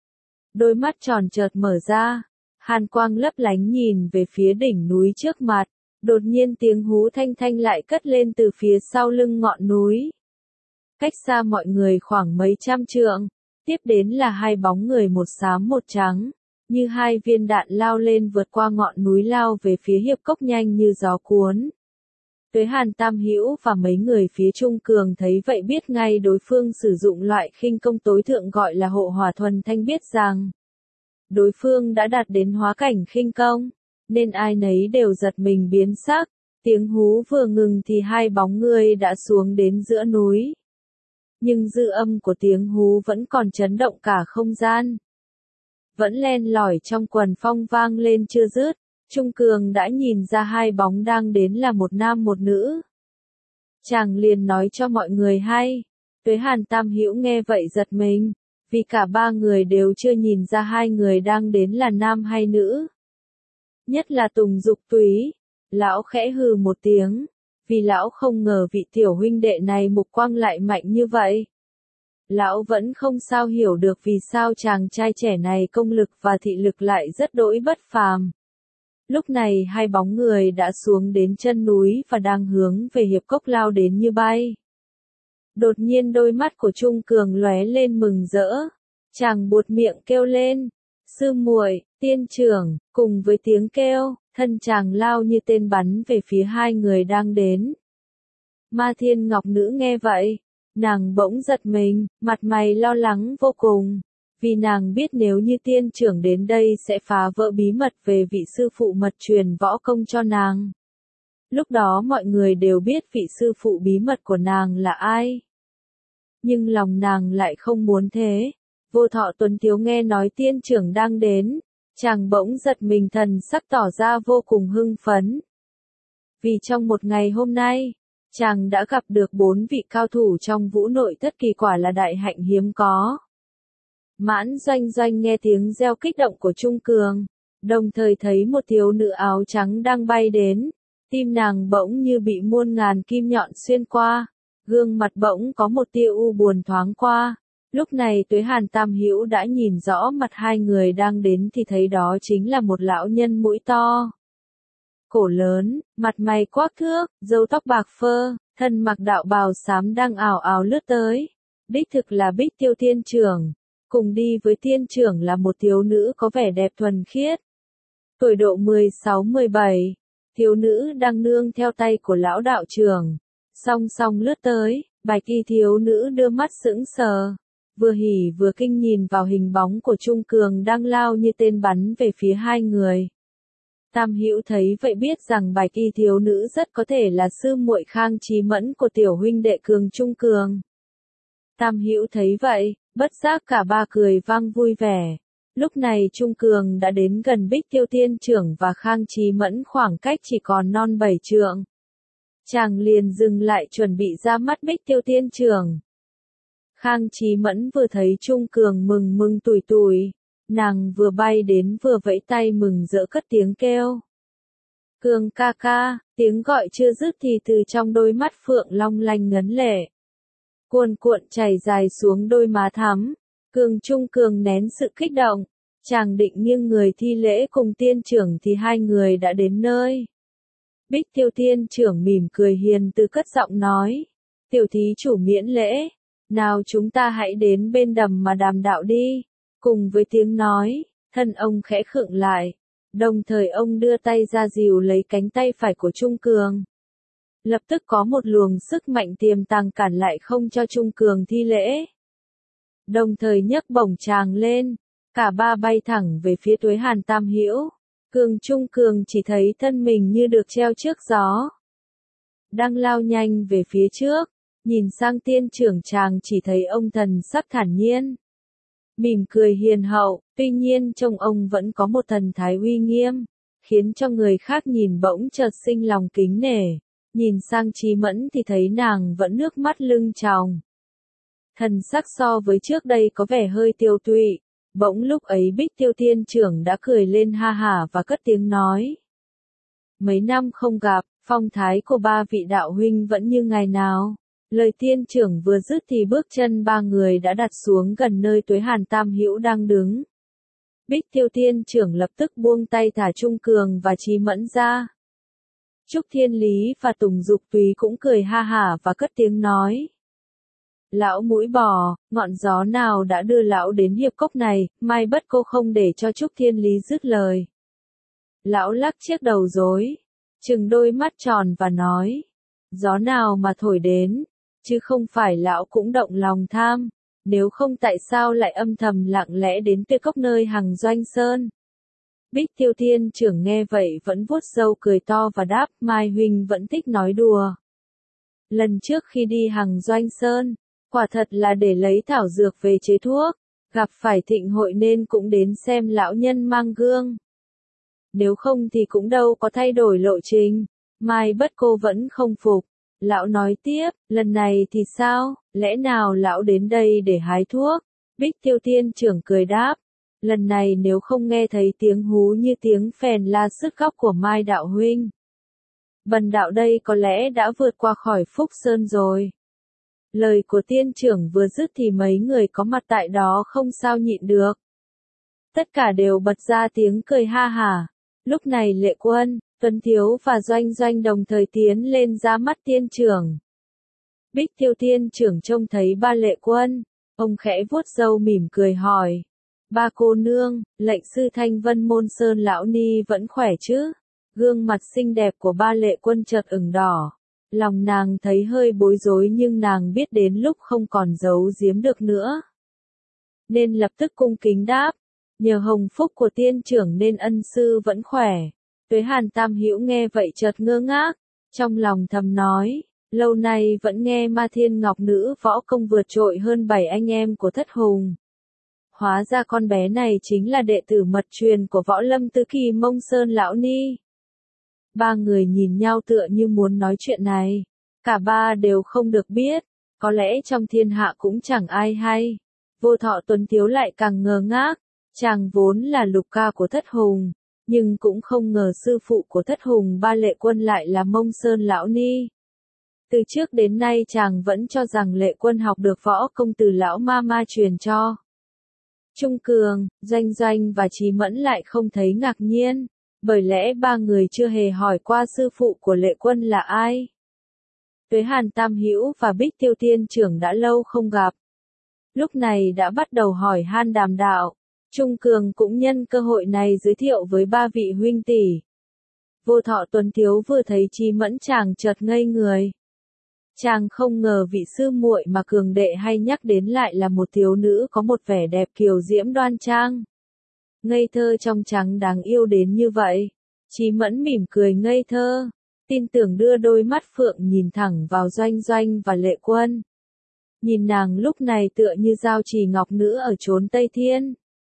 S1: đôi mắt tròn chợt mở ra, hàn quang lấp lánh nhìn về phía đỉnh núi trước mặt. Đột nhiên tiếng hú thanh thanh lại cất lên từ phía sau lưng ngọn núi. Cách xa mọi người khoảng mấy trăm trượng, tiếp đến là hai bóng người một xám một trắng, như hai viên đạn lao lên vượt qua ngọn núi lao về phía Hiệp Cốc nhanh như gió cuốn. Tuế Hàn Tam Hữu và mấy người phía Trung Cường thấy vậy biết ngay đối phương sử dụng loại khinh công tối thượng gọi là hộ hỏa thuần thanh, biết rằng đối phương đã đạt đến hóa cảnh khinh công, nên ai nấy đều giật mình biến sắc. Tiếng hú vừa ngừng thì hai bóng người đã xuống đến giữa núi. Nhưng dư âm của tiếng hú vẫn còn chấn động cả không gian. Vẫn len lỏi trong quần phong vang lên chưa dứt. Trung Cường đã nhìn ra hai bóng đang đến là một nam một nữ. Chàng liền nói cho mọi người hay. Tuế Hàn Tam Hữu nghe vậy giật mình, vì cả ba người đều chưa nhìn ra hai người đang đến là nam hay nữ. Nhất là Tùng Dục Túy, lão khẽ hừ một tiếng, vì lão không ngờ vị tiểu huynh đệ này mục quang lại mạnh như vậy. Lão vẫn không sao hiểu được vì sao chàng trai trẻ này công lực và thị lực lại rất đỗi bất phàm. Lúc này hai bóng người đã xuống đến chân núi và đang hướng về Hiệp Cốc lao đến như bay. Đột nhiên đôi mắt của Trung Cường lóe lên mừng rỡ. Chàng buột miệng kêu lên, sư muội, tiên trưởng, cùng với tiếng kêu, thân chàng lao như tên bắn về phía hai người đang đến. Ma Thiên Ngọc Nữ nghe vậy, nàng bỗng giật mình, mặt mày lo lắng vô cùng. Vì nàng biết nếu như tiên trưởng đến đây sẽ phá vỡ bí mật về vị sư phụ mật truyền võ công cho nàng. Lúc đó mọi người đều biết vị sư phụ bí mật của nàng là ai. Nhưng lòng nàng lại không muốn thế. Vô Thọ Tuấn Tiếu nghe nói tiên trưởng đang đến, chàng bỗng giật mình, thần sắc tỏ ra vô cùng hưng phấn. Vì trong một ngày hôm nay, chàng đã gặp được bốn vị cao thủ trong vũ nội thất kỳ, quả là đại hạnh hiếm có. Mãn Doanh Doanh nghe tiếng reo kích động của Trung Cường, đồng thời thấy một thiếu nữ áo trắng đang bay đến, tim nàng bỗng như bị muôn ngàn kim nhọn xuyên qua, gương mặt bỗng có một tia u buồn thoáng qua. Lúc này Tuế Hàn Tam Hữu đã nhìn rõ mặt hai người đang đến thì thấy đó chính là một lão nhân mũi to, cổ lớn, mặt mày quắc thước, râu tóc bạc phơ, thân mặc đạo bào xám đang ào ào lướt tới. Đích thực là Bích Tiêu tiên trưởng. Cùng đi với tiên trưởng là một thiếu nữ có vẻ đẹp thuần khiết. Tuổi độ mười sáu mười bảy, thiếu nữ đang nương theo tay của lão đạo trưởng. Song song lướt tới, bạch y thiếu nữ đưa mắt sững sờ, vừa hỉ vừa kinh nhìn vào hình bóng của Trung Cường đang lao như tên bắn về phía hai người. Tam Hữu thấy vậy biết rằng bạch y thiếu nữ rất có thể là sư muội Khang Chí Mẫn của tiểu huynh đệ Cường Trung Cường. Tam Hữu thấy vậy, bất giác cả ba cười vang vui vẻ. Lúc này Trung Cường đã đến gần Bích Tiêu tiên trưởng và Khang Chí Mẫn, khoảng cách chỉ còn non bảy trượng. Chàng liền dừng lại chuẩn bị ra mắt Bích Tiêu tiên trưởng. Khang Chí Mẫn vừa thấy Trung Cường mừng mừng tủi tủi, nàng vừa bay đến vừa vẫy tay mừng rỡ cất tiếng kêu. Cường ca ca, tiếng gọi chưa dứt thì từ trong đôi mắt phượng long lanh ngấn lệ, cuồn cuộn chảy dài xuống đôi má thắm. Cường Trung Cường nén sự kích động, chàng định nghiêng người thi lễ cùng tiên trưởng thì hai người đã đến nơi. Bích Tiêu tiên trưởng mỉm cười hiền từ cất giọng nói, tiểu thí chủ miễn lễ, nào chúng ta hãy đến bên đầm mà đàm đạo đi. Cùng với tiếng nói, thân ông khẽ khựng lại, đồng thời ông đưa tay ra dìu lấy cánh tay phải của Trung Cường. Lập tức có một luồng sức mạnh tiềm tàng cản lại không cho Trung Cường thi lễ. Đồng thời nhấc bổng chàng lên, cả ba bay thẳng về phía Tuế Hàn Tam Hữu. Cường Trung Cường chỉ thấy thân mình như được treo trước gió, đang lao nhanh về phía trước. Nhìn sang tiên trưởng chàng chỉ thấy ông thần sắc thản nhiên, mỉm cười hiền hậu, tuy nhiên trông ông vẫn có một thần thái uy nghiêm, khiến cho người khác nhìn bỗng chợt sinh lòng kính nể. Nhìn sang Chí Mẫn thì thấy nàng vẫn nước mắt lưng tròng. Thần sắc so với trước đây có vẻ hơi tiêu tụy, bỗng lúc ấy Bích Tiêu tiên trưởng đã cười lên ha hả và cất tiếng nói. Mấy năm không gặp, phong thái của ba vị đạo huynh vẫn như ngày nào. Lời tiên trưởng vừa dứt thì bước chân ba người đã đặt xuống gần nơi Tuế Hàn Tam Hữu đang đứng. Bích Tiêu tiên trưởng lập tức buông tay thả Trung Cường và Chí Mẫn ra. Trúc Thiên Lý và Tùng Dục Túy cũng cười ha hả và cất tiếng nói. Lão mũi bò, ngọn gió nào đã đưa lão đến hiệp cốc này, mai bất cô không để cho Trúc Thiên Lý dứt lời. Lão lắc chiếc đầu rối, trừng đôi mắt tròn và nói. Gió nào mà thổi đến, chứ không phải lão cũng động lòng tham, nếu không tại sao lại âm thầm lặng lẽ đến Tuyệt Cốc nơi Hằng Doanh Sơn. Bích Tiêu tiên trưởng nghe vậy vẫn vuốt râu cười to và đáp, Mai huynh vẫn thích nói đùa. Lần trước khi đi Hằng Doanh Sơn, quả thật là để lấy thảo dược về chế thuốc, gặp phải thịnh hội nên cũng đến xem lão nhân mang gương. Nếu không thì cũng đâu có thay đổi lộ trình. Mai bất cô vẫn không phục. Lão nói tiếp, lần này thì sao, lẽ nào lão đến đây để hái thuốc? Bích Tiêu tiên trưởng cười đáp, lần này nếu không nghe thấy tiếng hú như tiếng phèn la sứt khóc của Mai đạo huynh, bần đạo đây có lẽ đã vượt qua khỏi Phúc Sơn rồi. Lời của tiên trưởng vừa dứt thì mấy người có mặt tại đó không sao nhịn được. Tất cả đều bật ra tiếng cười ha hả. Lúc này Lệ Quân, Tuấn Thiếu và Doanh Doanh đồng thời tiến lên ra mắt tiên trưởng. Bích Tiêu tiên trưởng trông thấy ba Lệ Quân, ông khẽ vuốt râu mỉm cười hỏi. Ba cô nương, lệnh sư Thanh Vân Môn Sơn lão ni vẫn khỏe chứ? Gương mặt xinh đẹp của ba Lệ Quân chợt ửng đỏ. Lòng nàng thấy hơi bối rối nhưng nàng biết đến lúc không còn giấu giếm được nữa, nên lập tức cung kính đáp. Nhờ hồng phúc của tiên trưởng nên ân sư vẫn khỏe. Tuế Hàn Tam Hữu nghe vậy chợt ngơ ngác, trong lòng thầm nói, lâu nay vẫn nghe Ma Thiên Ngọc Nữ võ công vượt trội hơn bảy anh em của Thất Hùng. Hóa ra con bé này chính là đệ tử mật truyền của Võ Lâm Tứ Kỳ Mông Sơn lão ni. Ba người nhìn nhau tựa như muốn nói chuyện này. Cả ba đều không được biết, có lẽ trong thiên hạ cũng chẳng ai hay. Vô Thọ Tuấn Tiếu lại càng ngơ ngác, chàng vốn là lục ca của Thất Hùng, nhưng cũng không ngờ sư phụ của Thất Hùng ba Lệ Quân lại là Mông Sơn lão ni. Từ trước đến nay chàng vẫn cho rằng Lệ Quân học được võ công từ lão ma ma truyền cho. Trung Cường, Doanh Doanh và Chí Mẫn lại không thấy ngạc nhiên, bởi lẽ ba người chưa hề hỏi qua sư phụ của Lệ Quân là ai. Tuế Hàn Tam Hữu và Bích Tiêu tiên trưởng đã lâu không gặp, lúc này đã bắt đầu hỏi han đàm đạo. Trung Cường cũng nhân cơ hội này giới thiệu với ba vị huynh tỷ. Vô Thọ Tuấn Tiếu vừa thấy Chí Mẫn chàng chợt ngây người. Chàng không ngờ vị sư muội mà Cường đệ hay nhắc đến lại là một thiếu nữ có một vẻ đẹp kiều diễm đoan trang, ngây thơ trong trắng đáng yêu đến như vậy. Chí Mẫn mỉm cười ngây thơ, tin tưởng đưa đôi mắt phượng nhìn thẳng vào Doanh Doanh và Lệ Quân. Nhìn nàng lúc này tựa như giao trì ngọc nữ ở chốn Tây Thiên.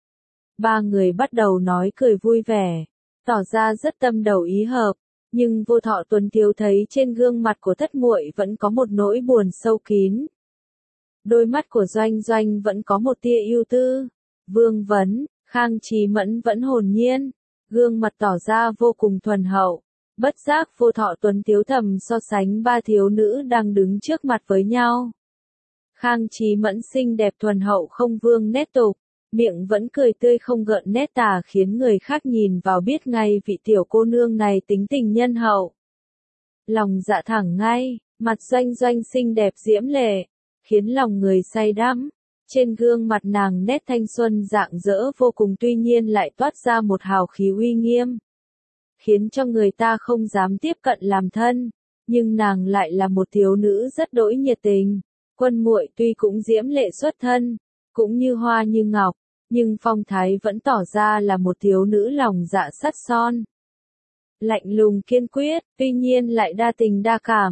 S1: Ba người bắt đầu nói cười vui vẻ, tỏ ra rất tâm đầu ý hợp, nhưng Vô Thọ Tuấn Tiếu thấy trên gương mặt của thất muội vẫn có một nỗi buồn sâu kín. Đôi mắt của Doanh Doanh vẫn có một tia ưu tư. Vương vấn, Khang Chí Mẫn vẫn hồn nhiên, gương mặt tỏ ra vô cùng thuần hậu. Bất giác Vô Thọ Tuấn Tiếu thầm so sánh ba thiếu nữ đang đứng trước mặt với nhau. Khang Chí Mẫn xinh đẹp thuần hậu không vương nét tục, miệng vẫn cười tươi không gợn nét tà khiến người khác nhìn vào biết ngay vị tiểu cô nương này tính tình nhân hậu. Lòng dạ thẳng ngay, mặt Doanh Doanh xinh đẹp diễm lệ, khiến lòng người say đắm. Trên gương mặt nàng nét thanh xuân rạng rỡ vô cùng tuy nhiên lại toát ra một hào khí uy nghiêm, khiến cho người ta không dám tiếp cận làm thân, nhưng nàng lại là một thiếu nữ rất đỗi nhiệt tình. Quân muội tuy cũng diễm lệ xuất thân, cũng như hoa như ngọc, nhưng phong thái vẫn tỏ ra là một thiếu nữ lòng dạ sắt son. Lạnh lùng kiên quyết, tuy nhiên lại đa tình đa cảm,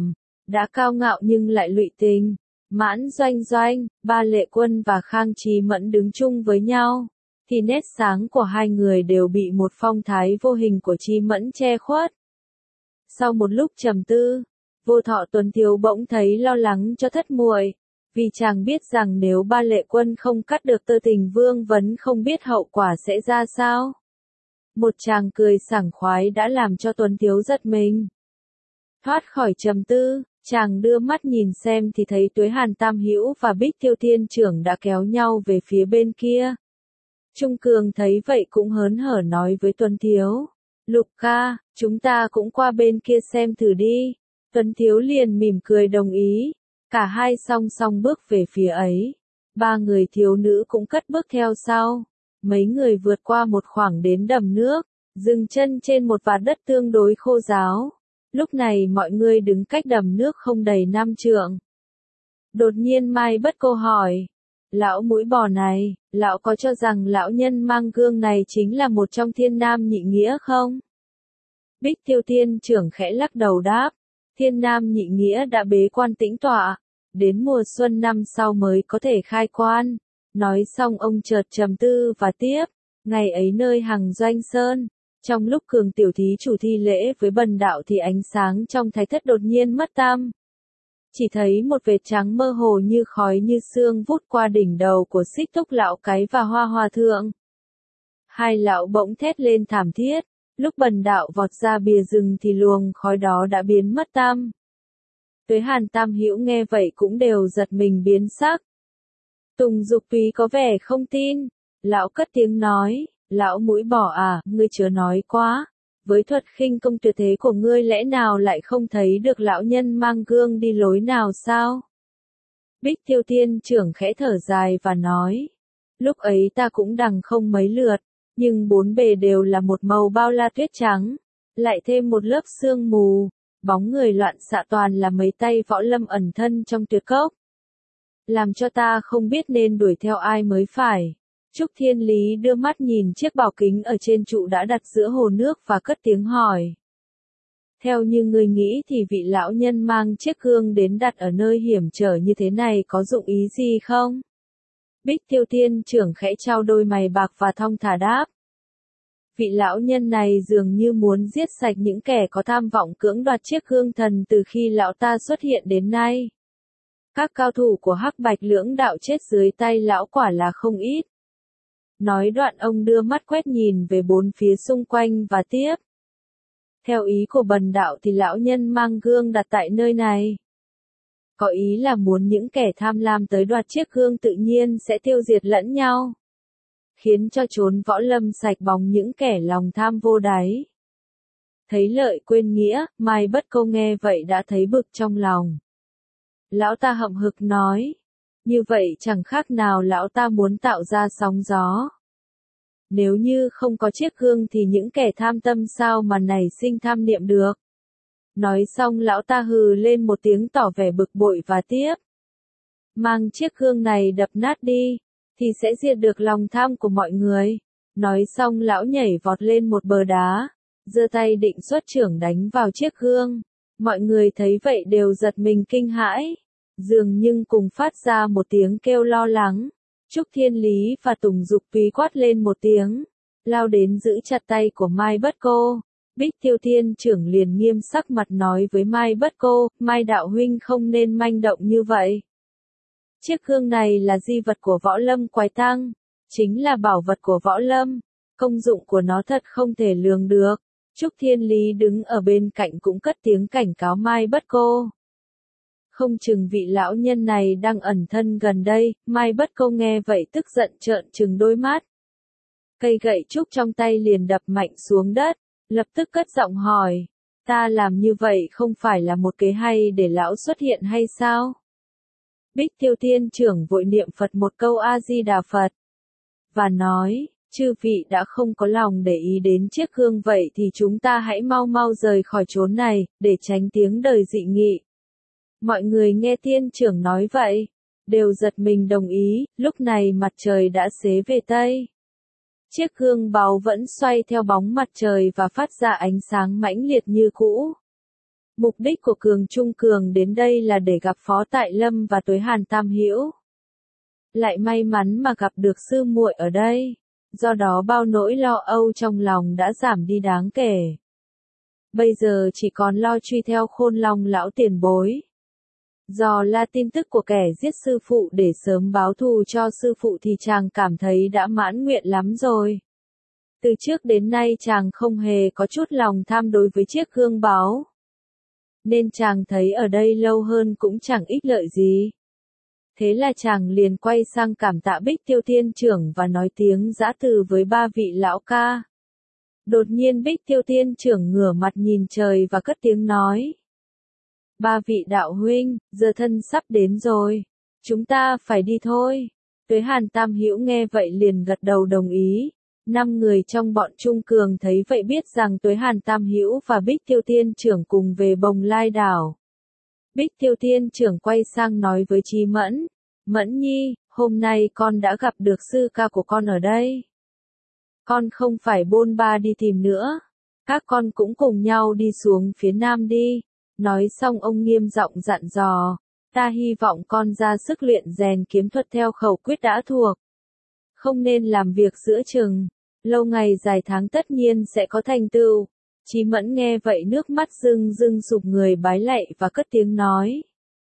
S1: đã cao ngạo nhưng lại lụy tình. Mãn Doanh Doanh, Ba Lệ Quân và Khang Chí Mẫn đứng chung với nhau, thì nét sáng của hai người đều bị một phong thái vô hình của Chí Mẫn che khuất. Sau một lúc trầm tư, Vô Thọ Tuấn Tiếu bỗng thấy lo lắng cho thất muội, vì chàng biết rằng nếu Ba Lệ Quân không cắt được tơ tình vương vấn không biết hậu quả sẽ ra sao. Một chàng cười sảng khoái đã làm cho Tuấn Tiếu giật mình. Thoát khỏi trầm tư, chàng đưa mắt nhìn xem thì thấy Tuế Hàn Tam Hữu và Bích Tiêu Thiên Trưởng đã kéo nhau về phía bên kia. Trung Cường thấy vậy cũng hớn hở nói với Tuấn Tiếu, Lục ca, chúng ta cũng qua bên kia xem thử đi. Tuấn Tiếu liền mỉm cười đồng ý, cả hai song song bước về phía ấy. Ba người thiếu nữ cũng cất bước theo sau. Mấy người vượt qua một khoảng đến đầm nước, dừng chân trên một vạt đất tương đối khô ráo. Lúc này mọi người đứng cách đầm nước không đầy năm trượng. Đột nhiên Mai Bất Cô hỏi, lão mũi bò này, lão có cho rằng lão nhân mang gương này chính là một trong thiên nam nhị nghĩa không? Bích Tiêu Thiên Trưởng khẽ lắc đầu đáp, thiên nam nhị nghĩa đã bế quan tĩnh tọa, đến mùa xuân năm sau mới có thể khai quan. Nói xong ông chợt trầm tư và tiếp, ngày ấy nơi Hằng Doanh Sơn, trong lúc Cường tiểu thí chủ thi lễ với Bần đạo thì ánh sáng trong thái thất đột nhiên mất tăm. Chỉ thấy một vệt trắng mơ hồ như khói như sương vút qua đỉnh đầu của Xích Túc lão cái và Hoa Hòa thượng. Hai lão bỗng thét lên thảm thiết, lúc Bần đạo vọt ra bìa rừng thì luồng khói đó đã biến mất tăm. Tuế Hàn Tam Hữu nghe vậy cũng đều giật mình biến sắc. Tùng Dục Túy có vẻ không tin, lão cất tiếng nói, lão mũi bò à, ngươi chớ nói quá, với thuật khinh công tuyệt thế của ngươi lẽ nào lại không thấy được lão nhân mang gương đi lối nào sao? Bích Tiêu Thiên Trưởng khẽ thở dài và nói, lúc ấy ta cũng đằng không mấy lượt, nhưng bốn bề đều là một màu bao la tuyết trắng, lại thêm một lớp sương mù, bóng người loạn xạ toàn là mấy tay võ lâm ẩn thân trong tuyệt cốc. Làm cho ta không biết nên đuổi theo ai mới phải. Trúc Thiên Lý đưa mắt nhìn chiếc bảo kính ở trên trụ đã đặt giữa hồ nước và cất tiếng hỏi. Theo như người nghĩ thì vị lão nhân mang chiếc gương đến đặt ở nơi hiểm trở như thế này có dụng ý gì không? Bích Tiêu Thiên Trưởng khẽ trao đôi mày bạc và thong thả đáp. Vị lão nhân này dường như muốn giết sạch những kẻ có tham vọng cưỡng đoạt chiếc gương thần từ khi lão ta xuất hiện đến nay. Các cao thủ của Hắc Bạch lưỡng đạo chết dưới tay lão quả là không ít. Nói đoạn ông đưa mắt quét nhìn về bốn phía xung quanh và tiếp. Theo ý của Bần đạo thì lão nhân mang gương đặt tại nơi này. Có ý là muốn những kẻ tham lam tới đoạt chiếc gương tự nhiên sẽ tiêu diệt lẫn nhau. Khiến cho chốn võ lâm sạch bóng những kẻ lòng tham vô đáy. Thấy lợi quên nghĩa, Mai Bất Câu nghe vậy đã thấy bực trong lòng. Lão ta hậm hực nói, như vậy chẳng khác nào lão ta muốn tạo ra sóng gió. Nếu như không có chiếc gương thì những kẻ tham tâm sao mà nảy sinh tham niệm được. Nói xong lão ta hừ lên một tiếng tỏ vẻ bực bội và tiếp. Mang chiếc gương này đập nát đi, thì sẽ diệt được lòng tham của mọi người. Nói xong lão nhảy vọt lên một bờ đá, giơ tay định xuất chưởng đánh vào chiếc gương. Mọi người thấy vậy đều giật mình kinh hãi. Dường nhưng cùng phát ra một tiếng kêu lo lắng. Trúc Thiên Lý và Tùng Dục Túy quát lên một tiếng, lao đến giữ chặt tay của Mai Bất Cô. Bích Tiêu Thiên Trưởng liền nghiêm sắc mặt nói với Mai Bất Cô, Mai đạo huynh không nên manh động như vậy. Chiếc gương này là di vật của võ lâm quái tăng, chính là bảo vật của võ lâm, công dụng của nó thật không thể lường được. Trúc Thiên Lý đứng ở bên cạnh cũng cất tiếng cảnh cáo Mai Bất Cô. Không chừng vị lão nhân này đang ẩn thân gần đây. Mai Bất Câu nghe vậy tức giận trợn trừng đôi mắt. Cây gậy trúc trong tay liền đập mạnh xuống đất, lập tức cất giọng hỏi, ta làm như vậy không phải là một kế hay để lão xuất hiện hay sao? Bích Tiêu Thiên Trưởng vội niệm Phật một câu A-di-đà Phật, và nói, chư vị đã không có lòng để ý đến chiếc gương vậy thì chúng ta hãy mau mau rời khỏi chốn này, để tránh tiếng đời dị nghị. Mọi người nghe Thiên Trưởng nói vậy, đều giật mình đồng ý. Lúc này mặt trời đã xế về Tây. Chiếc gương báu vẫn xoay theo bóng mặt trời và phát ra ánh sáng mãnh liệt như cũ. Mục đích của Cường Trung Cường đến đây là để gặp Phó Tại Lâm và Tuế Hàn Tam Hữu. Lại may mắn mà gặp được sư muội ở đây, do đó bao nỗi lo âu trong lòng đã giảm đi đáng kể. Bây giờ chỉ còn lo truy theo Khôn Long lão tiền bối. Do là tin tức của kẻ giết sư phụ để sớm báo thù cho sư phụ thì chàng cảm thấy đã mãn nguyện lắm rồi. Từ trước đến nay chàng không hề có chút lòng tham đối với chiếc gương báu. Nên chàng thấy ở đây lâu hơn cũng chẳng ích lợi gì. Thế là chàng liền quay sang cảm tạ Bích Tiêu Tiên Trưởng và nói tiếng giã từ với ba vị lão ca. Đột nhiên Bích Tiêu Tiên Trưởng ngửa mặt nhìn trời và cất tiếng nói. Ba vị đạo huynh, giờ thân sắp đến rồi. Chúng ta phải đi thôi. Tuế Hàn Tam Hữu nghe vậy liền gật đầu đồng ý. Năm người trong bọn Trung Cường thấy vậy biết rằng Tuế Hàn Tam Hữu và Bích Tiêu Tiên Trưởng cùng về Bồng Lai Đảo. Bích Tiêu Tiên Trưởng quay sang nói với Chí Mẫn. Mẫn Nhi, hôm nay con đã gặp được sư ca của con ở đây. Con không phải bôn ba đi tìm nữa. Các con cũng cùng nhau đi xuống phía nam đi. Nói xong ông nghiêm giọng dặn dò. Ta hy vọng con ra sức luyện rèn kiếm thuật theo khẩu quyết đã thuộc. Không nên làm việc giữa chừng. Lâu ngày dài tháng tất nhiên sẽ có thành tựu. Chí Mẫn nghe vậy nước mắt rưng rưng sụp người bái lạy và cất tiếng nói.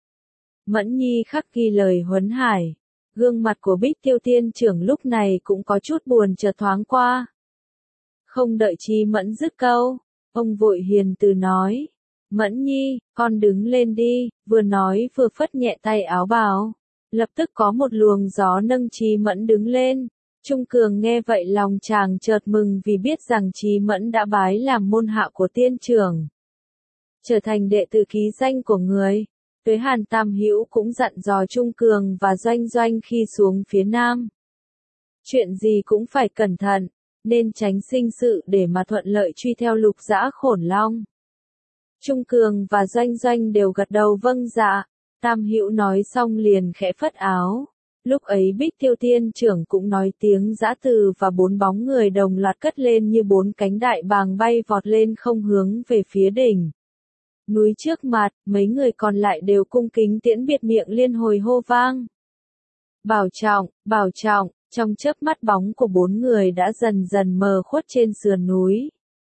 S1: Mẫn Nhi khắc ghi lời huấn hải. Gương mặt của Bích Tiêu Tiên Trưởng lúc này cũng có chút buồn chợt thoáng qua. Không đợi Chí Mẫn dứt câu, ông vội hiền từ nói. Mẫn Nhi, con đứng lên đi, vừa nói vừa phất nhẹ tay áo bào. Lập tức có một luồng gió nâng Chí Mẫn đứng lên. Trung Cường nghe vậy lòng chàng chợt mừng vì biết rằng Chí Mẫn đã bái làm môn hạ của tiên trưởng. Trở thành đệ tử ký danh của người. Tuế Hàn Tam Hữu cũng dặn dò Trung Cường và Doanh Doanh khi xuống phía nam. Chuyện gì cũng phải cẩn thận, nên tránh sinh sự để mà thuận lợi truy theo Lục Dã Khổn Long. Trung Cường và Doanh Doanh đều gật đầu vâng dạ. Tam Hữu nói xong liền khẽ phất áo. Lúc ấy Bích Tiêu Tiên Trưởng cũng nói tiếng giã từ và bốn bóng người đồng loạt cất lên như bốn cánh đại bàng bay vọt lên không hướng về phía đỉnh núi trước mặt, mấy người còn lại đều cung kính tiễn biệt miệng liên hồi hô vang. Bảo trọng, bảo trọng, trong chớp mắt bóng của bốn người đã dần dần mờ khuất trên sườn núi.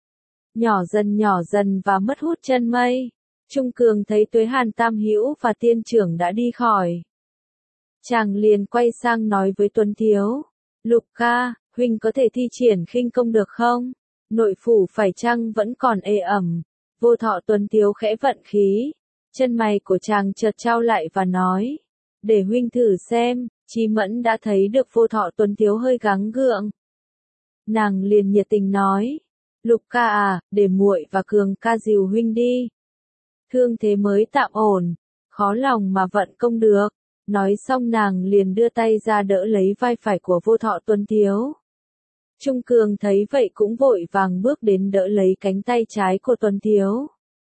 S1: Nhỏ dần nhỏ dần và mất hút chân mây. Trung Cường thấy Tuế Hàn Tam Hữu và tiên trưởng đã đi khỏi. Chàng liền quay sang nói với Tuấn Thiếu. Lục ca, huynh có thể thi triển khinh công được không? Nội phủ phải chăng vẫn còn ê ẩm? Vô Thọ Tuấn Thiếu khẽ vận khí. Chân mày của chàng chợt trao lại và nói. Để huynh thử xem. Chí Mẫn đã thấy được Vô Thọ Tuấn Thiếu hơi gắng gượng. Nàng liền nhiệt tình nói. Lục ca à, để muội và Cường ca dìu huynh đi. Thương thế mới tạm ổn. Khó lòng mà vận công được. Nói xong nàng liền đưa tay ra đỡ lấy vai phải của Vô Thọ Tuấn Thiếu. Trung Cường thấy vậy cũng vội vàng bước đến đỡ lấy cánh tay trái của Tuấn Thiếu.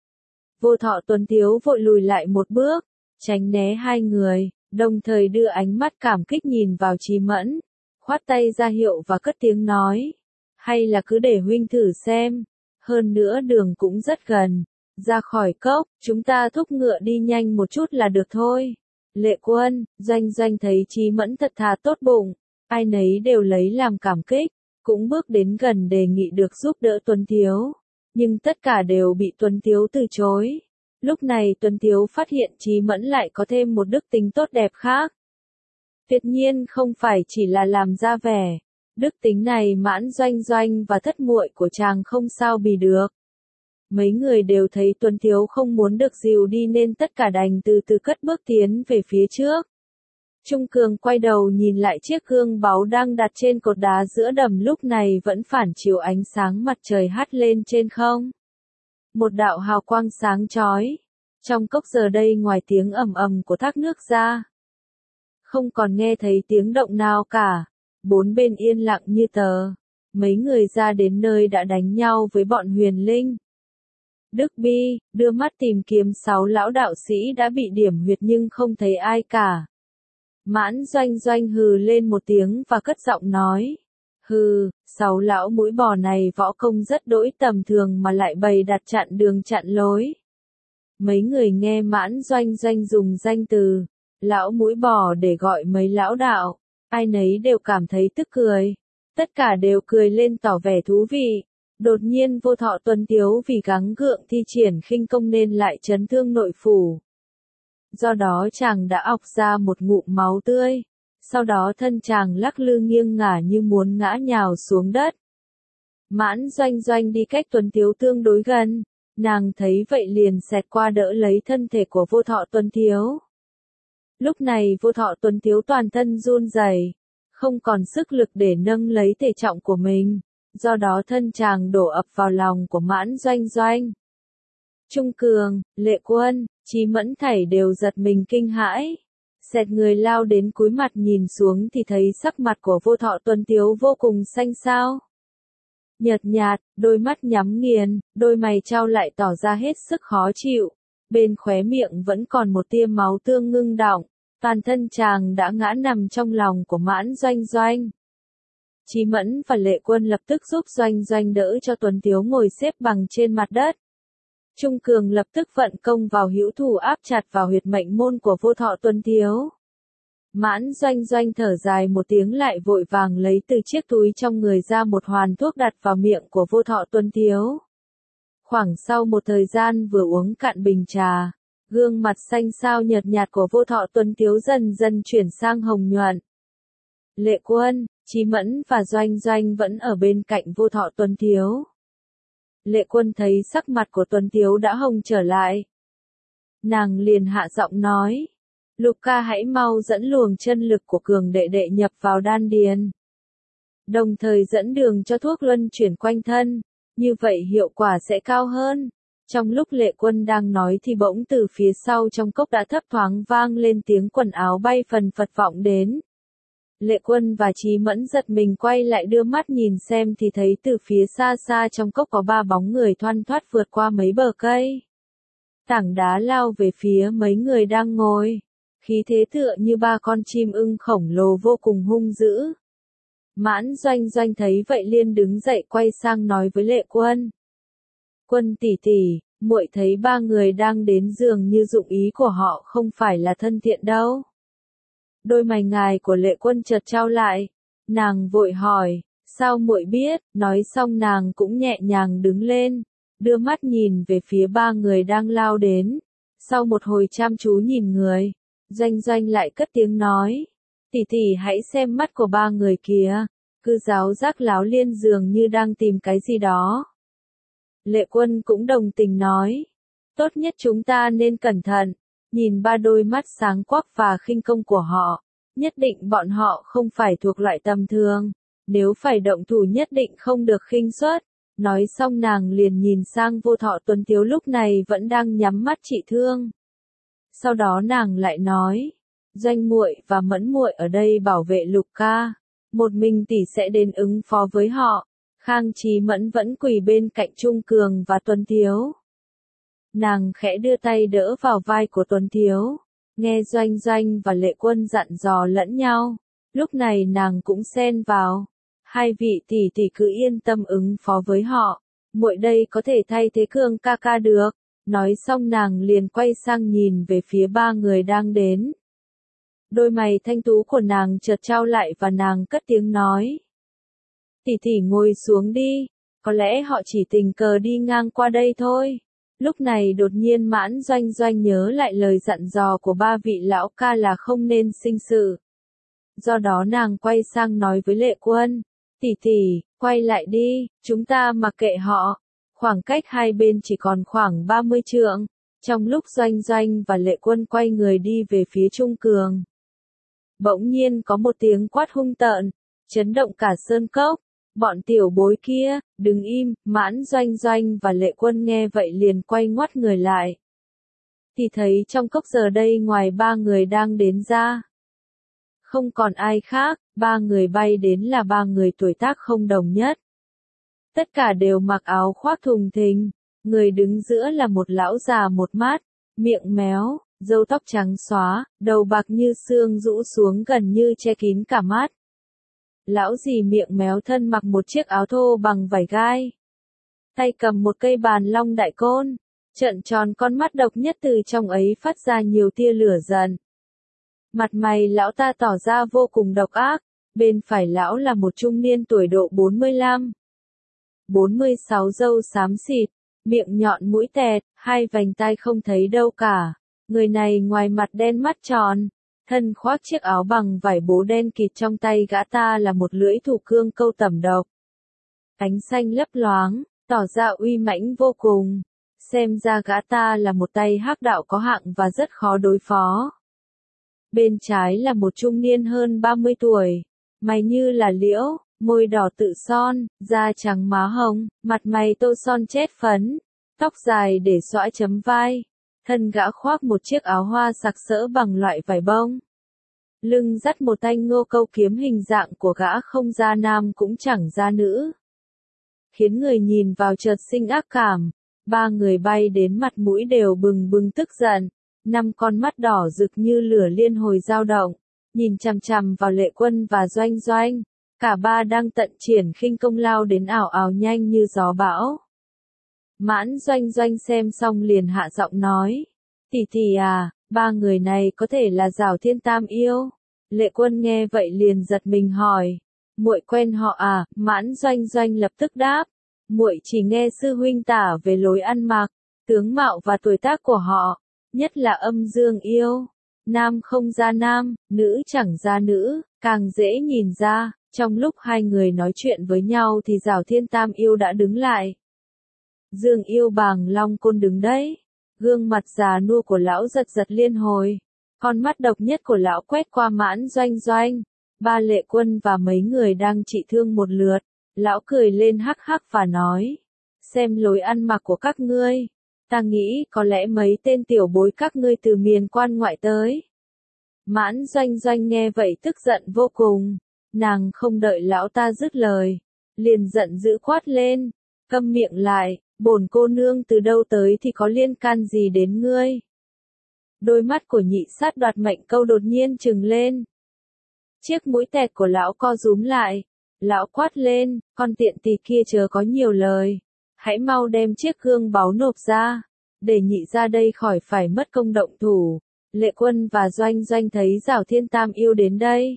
S1: Vô Thọ Tuấn Thiếu vội lùi lại một bước, tránh né hai người, đồng thời đưa ánh mắt cảm kích nhìn vào Chí Mẫn, khoát tay ra hiệu và cất tiếng nói. Hay là cứ để huynh thử xem, hơn nữa đường cũng rất gần, ra khỏi cốc, chúng ta thúc ngựa đi nhanh một chút là được thôi. Lệ Quân, Doanh Doanh thấy Chí Mẫn thật thà tốt bụng, ai nấy đều lấy làm cảm kích, cũng bước đến gần đề nghị được giúp đỡ Tuấn Thiếu, nhưng tất cả đều bị Tuấn Thiếu từ chối. Lúc này Tuấn Thiếu phát hiện Chí Mẫn lại có thêm một đức tính tốt đẹp khác. Tuyệt nhiên không phải chỉ là làm ra vẻ, đức tính này Mãn Doanh Doanh và thất muội của chàng không sao bì được. Mấy người đều thấy Tuấn Thiếu không muốn được dìu đi nên tất cả đành từ từ cất bước tiến về phía trước. Trung Cường quay đầu nhìn lại chiếc gương báu đang đặt trên cột đá giữa đầm lúc này vẫn phản chiếu ánh sáng mặt trời hắt lên trên không. Một đạo hào quang sáng chói. Trong cốc giờ đây ngoài tiếng ầm ầm của thác nước ra, không còn nghe thấy tiếng động nào cả. Bốn bên yên lặng như tờ. Mấy người ra đến nơi đã đánh nhau với bọn huyền linh. Đức Bi, đưa mắt tìm kiếm sáu lão đạo sĩ đã bị điểm huyệt nhưng không thấy ai cả. Mãn Doanh Doanh hừ lên một tiếng và cất giọng nói. Hừ, sáu lão mũi bò này võ công rất đỗi tầm thường mà lại bày đặt chặn đường chặn lối. Mấy người nghe Mãn Doanh Doanh dùng danh từ lão mũi bò để gọi mấy lão đạo, ai nấy đều cảm thấy tức cười. Tất cả đều cười lên tỏ vẻ thú vị. Đột nhiên Vô Thọ Tuấn Tiếu vì gắng gượng thi triển khinh công nên lại chấn thương nội phủ. Do đó chàng đã ọc ra một ngụm máu tươi. Sau đó thân chàng lắc lư nghiêng ngả như muốn ngã nhào xuống đất. Mãn Doanh Doanh đi cách Tuấn Tiếu tương đối gần. Nàng thấy vậy liền xẹt qua đỡ lấy thân thể của Vô Thọ Tuấn Tiếu. Lúc này Vô Thọ Tuấn Tiếu toàn thân run rẩy, không còn sức lực để nâng lấy thể trọng của mình, do đó thân chàng đổ ập vào lòng của Mãn Doanh Doanh. Trung Cường, Lệ Quân, Chí Mẫn thảy đều giật mình kinh hãi. Xẹt người lao đến cúi mặt nhìn xuống thì thấy sắc mặt của Vô Thọ Tuấn Tiếu vô cùng xanh xao. Nhợt nhạt, đôi mắt nhắm nghiền, đôi mày chau lại tỏ ra hết sức khó chịu. Bên khóe miệng vẫn còn một tia máu tương ngưng đọng, toàn thân chàng đã ngã nằm trong lòng của Mãn Doanh Doanh. Chí Mẫn và Lệ Quân lập tức giúp Doanh Doanh đỡ cho Tuấn Tiếu ngồi xếp bằng trên mặt đất. Trung Cường lập tức vận công vào hữu thủ áp chặt vào huyệt mệnh môn của Vô Thọ Tuấn Tiếu. Mãn Doanh Doanh thở dài một tiếng lại vội vàng lấy từ chiếc túi trong người ra một hoàn thuốc đặt vào miệng của Vô Thọ Tuấn Tiếu. Khoảng sau một thời gian vừa uống cạn bình trà, gương mặt xanh xao nhợt nhạt của Vô Thọ Tuấn Tiếu dần dần chuyển sang hồng nhuận. Lệ Quân, Chí Mẫn và Doanh Doanh vẫn ở bên cạnh Vô Thọ Tuấn Tiếu. Lệ Quân thấy sắc mặt của Tuấn Tiếu đã hồng trở lại. Nàng liền hạ giọng nói, Lục ca hãy mau dẫn luồng chân lực của Cường đệ đệ nhập vào đan điền. Đồng thời dẫn đường cho thuốc luân chuyển quanh thân, như vậy hiệu quả sẽ cao hơn. Trong lúc Lệ Quân đang nói thì bỗng từ phía sau trong cốc đã thấp thoáng vang lên tiếng quần áo bay phần phật vọng đến. Lệ Quân và Chí Mẫn giật mình quay lại đưa mắt nhìn xem thì thấy từ phía xa xa trong cốc có ba bóng người thoăn thoắt vượt qua mấy bờ cây. Tảng đá lao về phía mấy người đang ngồi. Khí thế tựa như ba con chim ưng khổng lồ vô cùng hung dữ. Mãn Doanh Doanh thấy vậy liền đứng dậy quay sang nói với Lệ Quân. Quân tỷ tỷ, muội thấy ba người đang đến dường như dụng ý của họ không phải là thân thiện đâu. Đôi mày ngài của Lệ Quân chợt trao lại, nàng vội hỏi, sao muội biết? Nói xong nàng cũng nhẹ nhàng đứng lên, đưa mắt nhìn về phía ba người đang lao đến. Sau một hồi chăm chú nhìn người, Doanh Doanh lại cất tiếng nói, tỷ tỷ hãy xem mắt của ba người kia, cứ giáo giác láo liên dường như đang tìm cái gì đó. Lệ Quân cũng đồng tình nói, tốt nhất chúng ta nên cẩn thận, nhìn ba đôi mắt sáng quắc và khinh công của họ, nhất định bọn họ không phải thuộc loại tầm thường, nếu phải động thủ nhất định không được khinh suất. Nói xong nàng liền nhìn sang Vô Thọ Tuấn Tiếu lúc này vẫn đang nhắm mắt trị thương. Sau đó nàng lại nói, Doanh muội và Mẫn muội ở đây bảo vệ Lục ca, một mình tỷ sẽ đến ứng phó với họ. Khang Chí Mẫn vẫn quỳ bên cạnh Trung Cường và Tuấn Tiếu. Nàng khẽ đưa tay đỡ vào vai của Tuấn Tiếu, nghe Doanh Doanh và Lệ Quân dặn dò lẫn nhau. Lúc này nàng cũng xen vào, hai vị tỷ tỷ cứ yên tâm ứng phó với họ, muội đây có thể thay thế Cường ca ca được. Nói xong nàng liền quay sang nhìn về phía ba người đang đến. Đôi mày thanh tú của nàng chợt trao lại và nàng cất tiếng nói. Tỷ tỷ ngồi xuống đi, có lẽ họ chỉ tình cờ đi ngang qua đây thôi. Lúc này đột nhiên Mãn Doanh Doanh nhớ lại lời dặn dò của ba vị lão ca là không nên sinh sự. Do đó nàng quay sang nói với Lệ Quân, tỷ tỷ, quay lại đi, chúng ta mặc kệ họ. Khoảng cách hai bên chỉ còn khoảng ba mươi trượng. Trong lúc Doanh Doanh và Lệ Quân quay người đi về phía Trung Cường, bỗng nhiên có một tiếng quát hung tợn, chấn động cả sơn cốc. Bọn tiểu bối kia, đừng im. Mãn Doanh Doanh và Lệ Quân nghe vậy liền quay ngoắt người lại. Thì thấy trong cốc giờ đây ngoài ba người đang đến ra, không còn ai khác, ba người bay đến là ba người tuổi tác không đồng nhất. Tất cả đều mặc áo khoác thùng thình, người đứng giữa là một lão già một mát, miệng méo, râu tóc trắng xóa, đầu bạc như xương rũ xuống gần như che kín cả mắt. Lão gì miệng méo thân mặc một chiếc áo thô bằng vải gai, tay cầm một cây bàn long đại côn, Trợn tròn con mắt độc nhất từ trong ấy phát ra nhiều tia lửa giận. Mặt mày lão ta tỏ ra vô cùng độc ác, bên phải lão là một trung niên tuổi độ bốn mươi lăm, bốn mươi sáu râu xám xịt, miệng nhọn mũi tẹt, hai vành tai không thấy đâu cả. Người này ngoài mặt đen mắt tròn, thân khoác chiếc áo bằng vải bố đen kịt, trong tay gã ta là một lưỡi thủ cương câu tẩm độc. Ánh xanh lấp loáng, tỏ ra uy mãnh vô cùng. Xem ra gã ta là một tay hắc đạo có hạng và rất khó đối phó. Bên trái là một trung niên hơn ba mươi tuổi, mày như là liễu, môi đỏ tự son, da trắng má hồng, mặt mày tô son chét phấn, tóc dài để xõa chấm vai. Thân gã khoác một chiếc áo hoa sặc sỡ bằng loại vải bông. Lưng dắt một thanh ngô câu kiếm, hình dạng của gã không ra nam cũng chẳng ra nữ, khiến người nhìn vào chợt sinh ác cảm. Ba người bay đến mặt mũi đều bừng bừng tức giận, năm con mắt đỏ rực như lửa liên hồi dao động, nhìn chằm chằm vào Lệ Quân và Doanh Doanh. Cả ba đang tận triển khinh công lao đến ảo ảo nhanh như gió bão. Mãn Doanh Doanh xem xong liền hạ giọng nói, tỷ tỷ à, ba người này có thể là Giảo Thiên Tam Yêu. Lệ Quân nghe vậy liền giật mình hỏi, muội quen họ à? Mãn Doanh Doanh lập tức đáp, muội chỉ nghe sư huynh tả về lối ăn mặc, tướng mạo và tuổi tác của họ, nhất là Âm Dương Yêu. Nam không ra nam, nữ chẳng ra nữ, càng dễ nhìn ra. Trong lúc hai người nói chuyện với nhau thì Giảo Thiên Tam Yêu đã đứng lại. Dương Yêu Bàng Long Côn đứng đấy, gương mặt già nua của lão giật giật liên hồi, con mắt độc nhất của lão quét qua Mãn Doanh Doanh, ba Lệ Quân và mấy người đang trị thương một lượt. Lão cười lên hắc hắc và nói, xem lối ăn mặc của các ngươi, ta nghĩ có lẽ mấy tên tiểu bối các ngươi từ miền quan ngoại tới. Mãn Doanh Doanh nghe vậy tức giận vô cùng, nàng không đợi lão ta dứt lời, liền giận dữ quát lên, câm miệng lại, bổn cô nương từ đâu tới thì có liên can gì đến ngươi. Đôi mắt của Nhị Sát Đoạt Mệnh Câu đột nhiên trừng lên. Chiếc mũi tẹt của lão co rúm lại. Lão quát lên, con tiện tỳ kia chớ có nhiều lời. Hãy mau đem chiếc gương báu nộp ra, để nhị ra đây khỏi phải mất công động thủ. Lệ Quân và Doanh Doanh thấy Giảo Thiên Tam Yêu đến đây.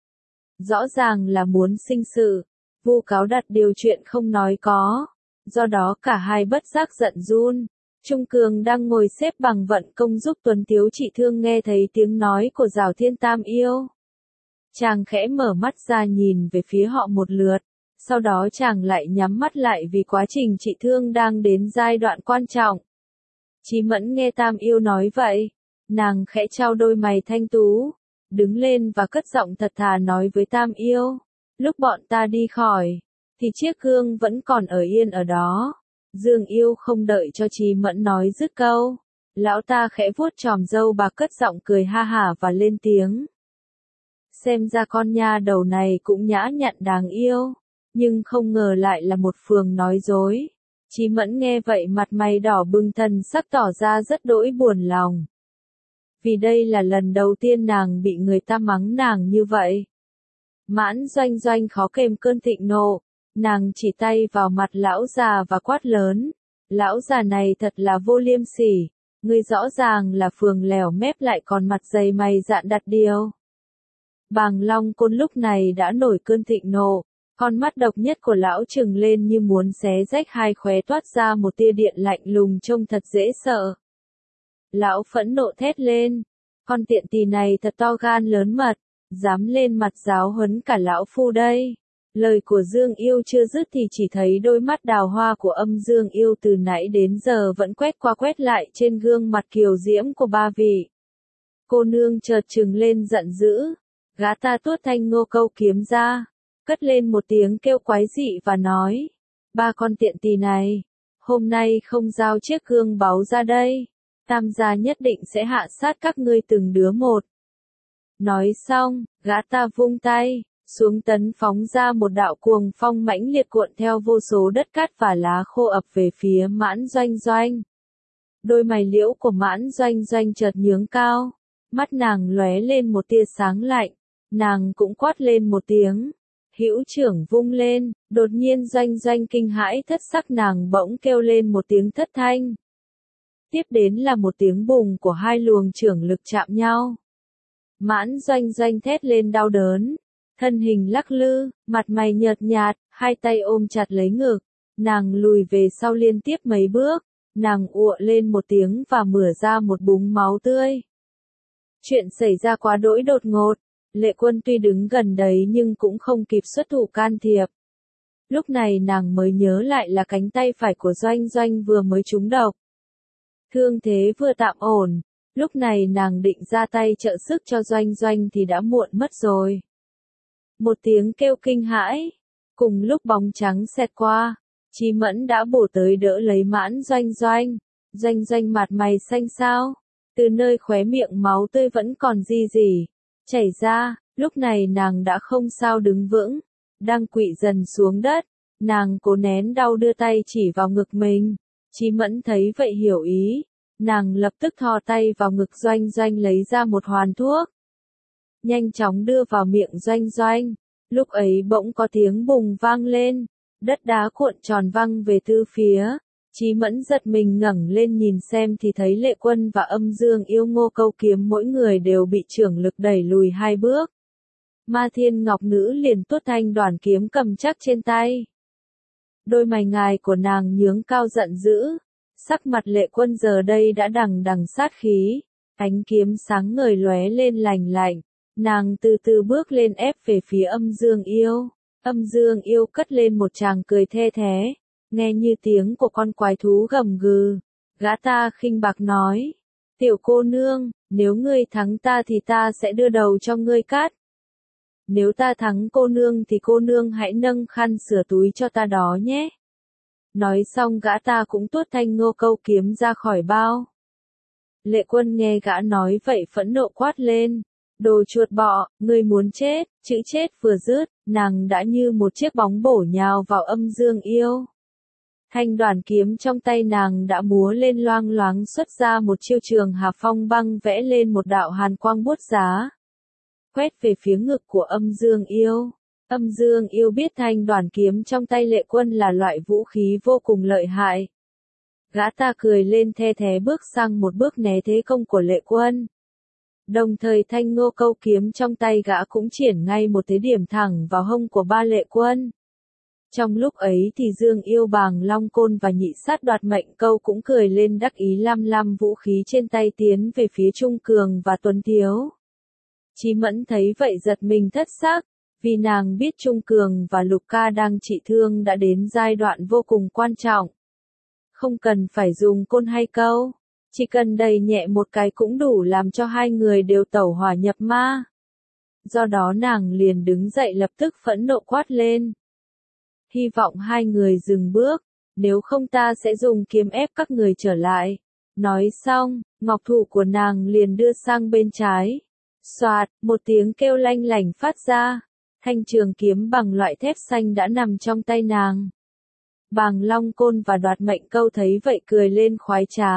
S1: Rõ ràng là muốn sinh sự, vu cáo đặt điều chuyện không nói có. Do đó cả hai bất giác giận run. Trung Cường đang ngồi xếp bằng vận công giúp Tuấn Tiếu trị thương nghe thấy tiếng nói của Giảo Thiên Tam Yêu. Chàng khẽ mở mắt ra nhìn về phía họ một lượt, sau đó chàng lại nhắm mắt lại vì quá trình trị thương đang đến giai đoạn quan trọng. Chí Mẫn nghe Tam Yêu nói vậy, nàng khẽ trao đôi mày thanh tú, đứng lên và cất giọng thật thà nói với Tam Yêu, lúc bọn ta đi khỏi, thì chiếc gương vẫn còn ở yên ở đó. Dương Yêu không đợi cho Chí Mẫn nói dứt câu, lão ta khẽ vuốt chòm râu bạc cất giọng cười ha hả và lên tiếng. Xem ra con nha đầu này cũng nhã nhặn đáng yêu, nhưng không ngờ lại là một phường nói dối. Chí Mẫn nghe vậy mặt mày đỏ bừng, thần sắc tỏ ra rất đỗi buồn lòng. Vì đây là lần đầu tiên nàng bị người ta mắng nàng như vậy. Mãn Doanh Doanh khó kềm cơn thịnh nộ, nàng chỉ tay vào mặt lão già và quát lớn. Lão già này thật là vô liêm sỉ, ngươi rõ ràng là phường lèo mép lại còn mặt dày mày dạn đặt điều. Bàng Long Côn lúc này đã nổi cơn thịnh nộ, con mắt độc nhất của lão trừng lên như muốn xé rách, hai khóe toát ra một tia điện lạnh lùng trông thật dễ sợ. Lão phẫn nộ thét lên, con tiện tỳ này thật to gan lớn mật, dám lên mặt giáo huấn cả lão phu đây. Lời của Dương Yêu chưa dứt thì chỉ thấy đôi mắt đào hoa của Âm Dương Yêu từ nãy đến giờ vẫn quét qua quét lại trên gương mặt kiều diễm của ba vị. Cô nương chợt trừng lên giận dữ, gã ta tuốt thanh ngô câu kiếm ra, cất lên một tiếng kêu quái dị và nói, ba con tiện tỳ này, hôm nay không giao chiếc gương báu ra đây, Tam gia nhất định sẽ hạ sát các ngươi từng đứa một. Nói xong, gã ta vung tay, xuống tấn phóng ra một đạo cuồng phong mãnh liệt cuộn theo vô số đất cát và lá khô ập về phía Mãn Doanh Doanh. Đôi mày liễu của Mãn Doanh Doanh chợt nhướng cao, mắt nàng lóe lên một tia sáng lạnh, nàng cũng quát lên một tiếng, hữu trưởng vung lên, đột nhiên Doanh Doanh kinh hãi thất sắc, nàng bỗng kêu lên một tiếng thất thanh. Tiếp đến là một tiếng bùng của hai luồng trưởng lực chạm nhau. Mãn Doanh Doanh thét lên đau đớn, thân hình lắc lư, mặt mày nhợt nhạt, hai tay ôm chặt lấy ngực, nàng lùi về sau liên tiếp mấy bước, nàng ụa lên một tiếng và mửa ra một búng máu tươi. Chuyện xảy ra quá đỗi đột ngột, Lệ Quân tuy đứng gần đấy nhưng cũng không kịp xuất thủ can thiệp. Lúc này nàng mới nhớ lại là cánh tay phải của Doanh Doanh vừa mới trúng độc. Thương thế vừa tạm ổn, lúc này nàng định ra tay trợ sức cho Doanh Doanh thì đã muộn mất rồi. Một tiếng kêu kinh hãi, cùng lúc bóng trắng xẹt qua, Chí Mẫn đã bổ tới đỡ lấy Mãn Doanh Doanh. Doanh Doanh mặt mày xanh xao, từ nơi khóe miệng máu tươi vẫn còn ri rỉ chảy ra, lúc này nàng đã không sao đứng vững, đang quỵ dần xuống đất, nàng cố nén đau đưa tay chỉ vào ngực mình. Chí Mẫn thấy vậy hiểu ý, nàng lập tức thò tay vào ngực Doanh Doanh lấy ra một hoàn thuốc. Nhanh chóng đưa vào miệng Doanh Doanh, lúc ấy bỗng có tiếng bùng vang lên, đất đá cuộn tròn văng về tứ phía. Chí Mẫn giật mình ngẩng lên nhìn xem thì thấy Lệ Quân và Âm Dương Yêu Ngô Câu Kiếm mỗi người đều bị trưởng lực đẩy lùi hai bước. Ma Thiên Ngọc Nữ liền tuốt thanh đoàn kiếm cầm chắc trên tay. Đôi mày ngài của nàng nhướng cao giận dữ, sắc mặt Lệ Quân giờ đây đã đằng đằng sát khí, ánh kiếm sáng ngời lóe lên lành lạnh, nàng từ từ bước lên ép về phía Âm Dương Yêu. Âm Dương Yêu cất lên một tràng cười the thé, nghe như tiếng của con quái thú gầm gừ. Gã ta khinh bạc nói, tiểu cô nương, nếu ngươi thắng ta thì ta sẽ đưa đầu cho ngươi cắt. Nếu ta thắng cô nương thì cô nương hãy nâng khăn sửa túi cho ta đó nhé. Nói xong gã ta cũng tuốt thanh Ngô Câu Kiếm ra khỏi bao. Lệ Quân nghe gã nói vậy phẫn nộ quát lên, đồ chuột bọ, ngươi muốn chết. Chữ chết vừa dứt, nàng đã như một chiếc bóng bổ nhào vào Âm Dương Yêu. Thanh đoàn kiếm trong tay nàng đã múa lên loang loáng xuất ra một chiêu Trường Hà Phong Băng, vẽ lên một đạo hàn quang buốt giá, quét về phía ngực của Âm Dương Yêu. Âm Dương Yêu biết thanh đoàn kiếm trong tay Lệ Quân là loại vũ khí vô cùng lợi hại. Gã ta cười lên the thé bước sang một bước né thế công của Lệ Quân. Đồng thời thanh Ngô Câu Kiếm trong tay gã cũng triển ngay một thế điểm thẳng vào hông của ba Lệ Quân. Trong lúc ấy thì Dương Yêu Bàng Long Côn và Nhị Sát Đoạt Mệnh Câu cũng cười lên đắc ý lam lam vũ khí trên tay tiến về phía Trung Cường và Tuấn Thiếu. Chí Mẫn thấy vậy giật mình thất sắc, vì nàng biết Trung Cường và Lục Ca đang trị thương đã đến giai đoạn vô cùng quan trọng. Không cần phải dùng côn hay câu, chỉ cần đẩy nhẹ một cái cũng đủ làm cho hai người đều tẩu hỏa nhập ma. Do đó nàng liền đứng dậy lập tức phẫn nộ quát lên. Hy vọng hai người dừng bước, nếu không ta sẽ dùng kiếm ép các người trở lại. Nói xong, ngọc thủ của nàng liền đưa sang bên trái. Xoạt, một tiếng kêu lanh lảnh phát ra, thanh trường kiếm bằng loại thép xanh đã nằm trong tay nàng. Bàng Long Côn và Đoạt Mệnh Câu thấy vậy cười lên khoái trá.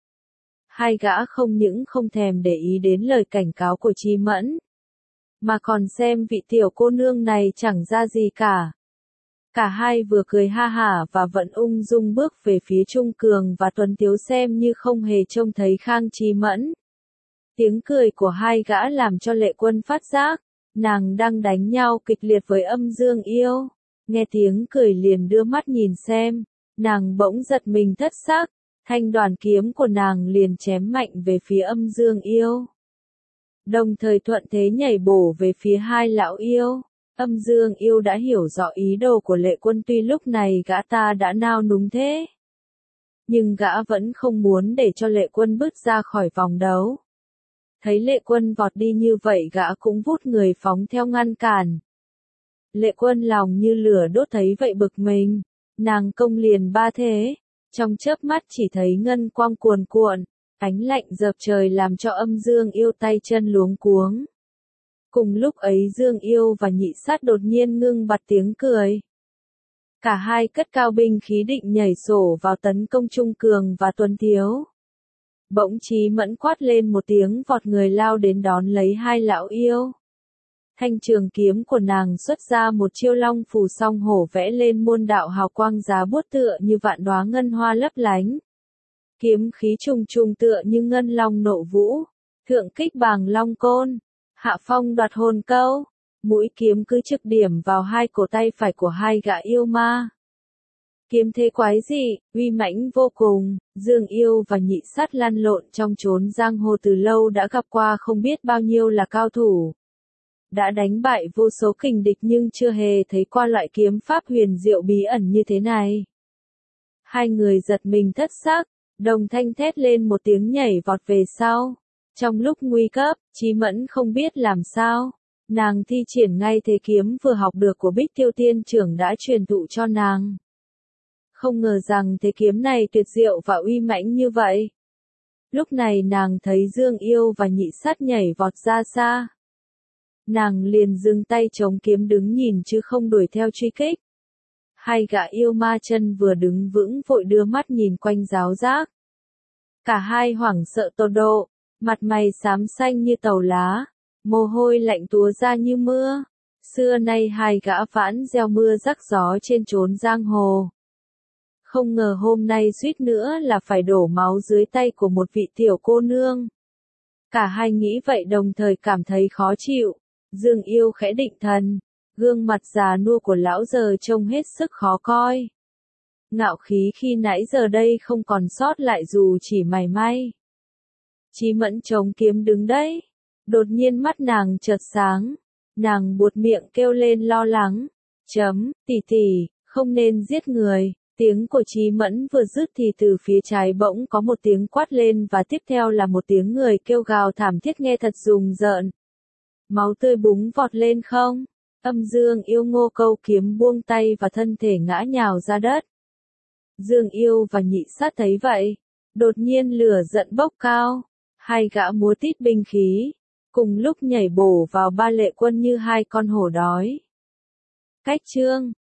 S1: Hai gã không những không thèm để ý đến lời cảnh cáo của Chí Mẫn, mà còn xem vị tiểu cô nương này chẳng ra gì cả. Cả hai vừa cười ha hả và vẫn ung dung bước về phía Trung Cường và Tuấn Tiếu xem như không hề trông thấy Khang Chí Mẫn. Tiếng cười của hai gã làm cho Lệ Quân phát giác, nàng đang đánh nhau kịch liệt với Âm Dương Yêu. Nghe tiếng cười liền đưa mắt nhìn xem, nàng bỗng giật mình thất sắc, thanh đoàn kiếm của nàng liền chém mạnh về phía Âm Dương Yêu. Đồng thời thuận thế nhảy bổ về phía hai lão yêu. Âm Dương Yêu đã hiểu rõ ý đồ của Lệ Quân, tuy lúc này gã ta đã nao núng thế, nhưng gã vẫn không muốn để cho Lệ Quân bước ra khỏi vòng đấu. Thấy Lệ Quân vọt đi như vậy gã cũng vút người phóng theo ngăn cản. Lệ Quân lòng như lửa đốt thấy vậy bực mình, nàng công liền ba thế, trong chớp mắt chỉ thấy ngân quang cuồn cuộn, ánh lạnh dợp trời làm cho Âm Dương Yêu tay chân luống cuống. Cùng lúc ấy Dương Yêu và Nhị Sát đột nhiên ngưng bặt tiếng cười. Cả hai cất cao binh khí định nhảy sổ vào tấn công Trung Cường và Tuấn Thiếu. Bỗng Chí Mẫn quát lên một tiếng vọt người lao đến đón lấy hai lão yêu. Thanh trường kiếm của nàng xuất ra một chiêu long phù song hổ vẽ lên muôn đạo hào quang giá buốt tựa như vạn đóa ngân hoa lấp lánh. Kiếm khí trùng trùng tựa như ngân long nộ vũ, thượng kích bàng long côn, hạ phong đoạt hồn câu, mũi kiếm cứ trực điểm vào hai cổ tay phải của hai gã yêu ma. Kiếm thế quái dị, uy mãnh vô cùng, Dương Yêu và Nhị Sắt lăn lộn trong chốn giang hồ từ lâu đã gặp qua không biết bao nhiêu là cao thủ. Đã đánh bại vô số kình địch nhưng chưa hề thấy qua loại kiếm pháp huyền diệu bí ẩn như thế này. Hai người giật mình thất sắc, đồng thanh thét lên một tiếng nhảy vọt về sau. Trong lúc nguy cấp, Chí Mẫn không biết làm sao. Nàng thi triển ngay thế kiếm vừa học được của Bích Tiêu Tiên trưởng đã truyền thụ cho nàng. Không ngờ rằng thế kiếm này tuyệt diệu và uy mãnh như vậy. Lúc này nàng thấy Dương Yêu và Nhị Sắt nhảy vọt ra xa. Nàng liền dừng tay chống kiếm đứng nhìn chứ không đuổi theo truy kích. Hai gã yêu ma chân vừa đứng vững vội đưa mắt nhìn quanh giáo giác. Cả hai hoảng sợ tột độ, mặt mày xám xanh như tàu lá, mồ hôi lạnh túa ra như mưa. Xưa nay hai gã vãn gieo mưa rắc gió trên chốn giang hồ. Không ngờ hôm nay suýt nữa là phải đổ máu dưới tay của một vị tiểu cô nương. Cả hai nghĩ vậy đồng thời cảm thấy khó chịu. Dương Yêu khẽ định thần, gương mặt già nua của lão giờ trông hết sức khó coi. Ngạo khí khi nãy giờ đây không còn sót lại dù chỉ mảy may. Chí Mẫn chống kiếm đứng đấy, đột nhiên mắt nàng chợt sáng, nàng buột miệng kêu lên lo lắng, chấm, tỷ tỷ, không nên giết người. Tiếng của Chí Mẫn vừa dứt thì từ phía trái bỗng có một tiếng quát lên và tiếp theo là một tiếng người kêu gào thảm thiết nghe thật rùng rợn. Máu tươi búng vọt lên không, âm Dương Yêu ngô câu kiếm buông tay và thân thể ngã nhào ra đất. Dương Yêu và Nhị Sắt thấy vậy, đột nhiên lửa giận bốc cao, hai gã múa tít binh khí, cùng lúc nhảy bổ vào ba lệ quân như hai con hổ đói. Cách chương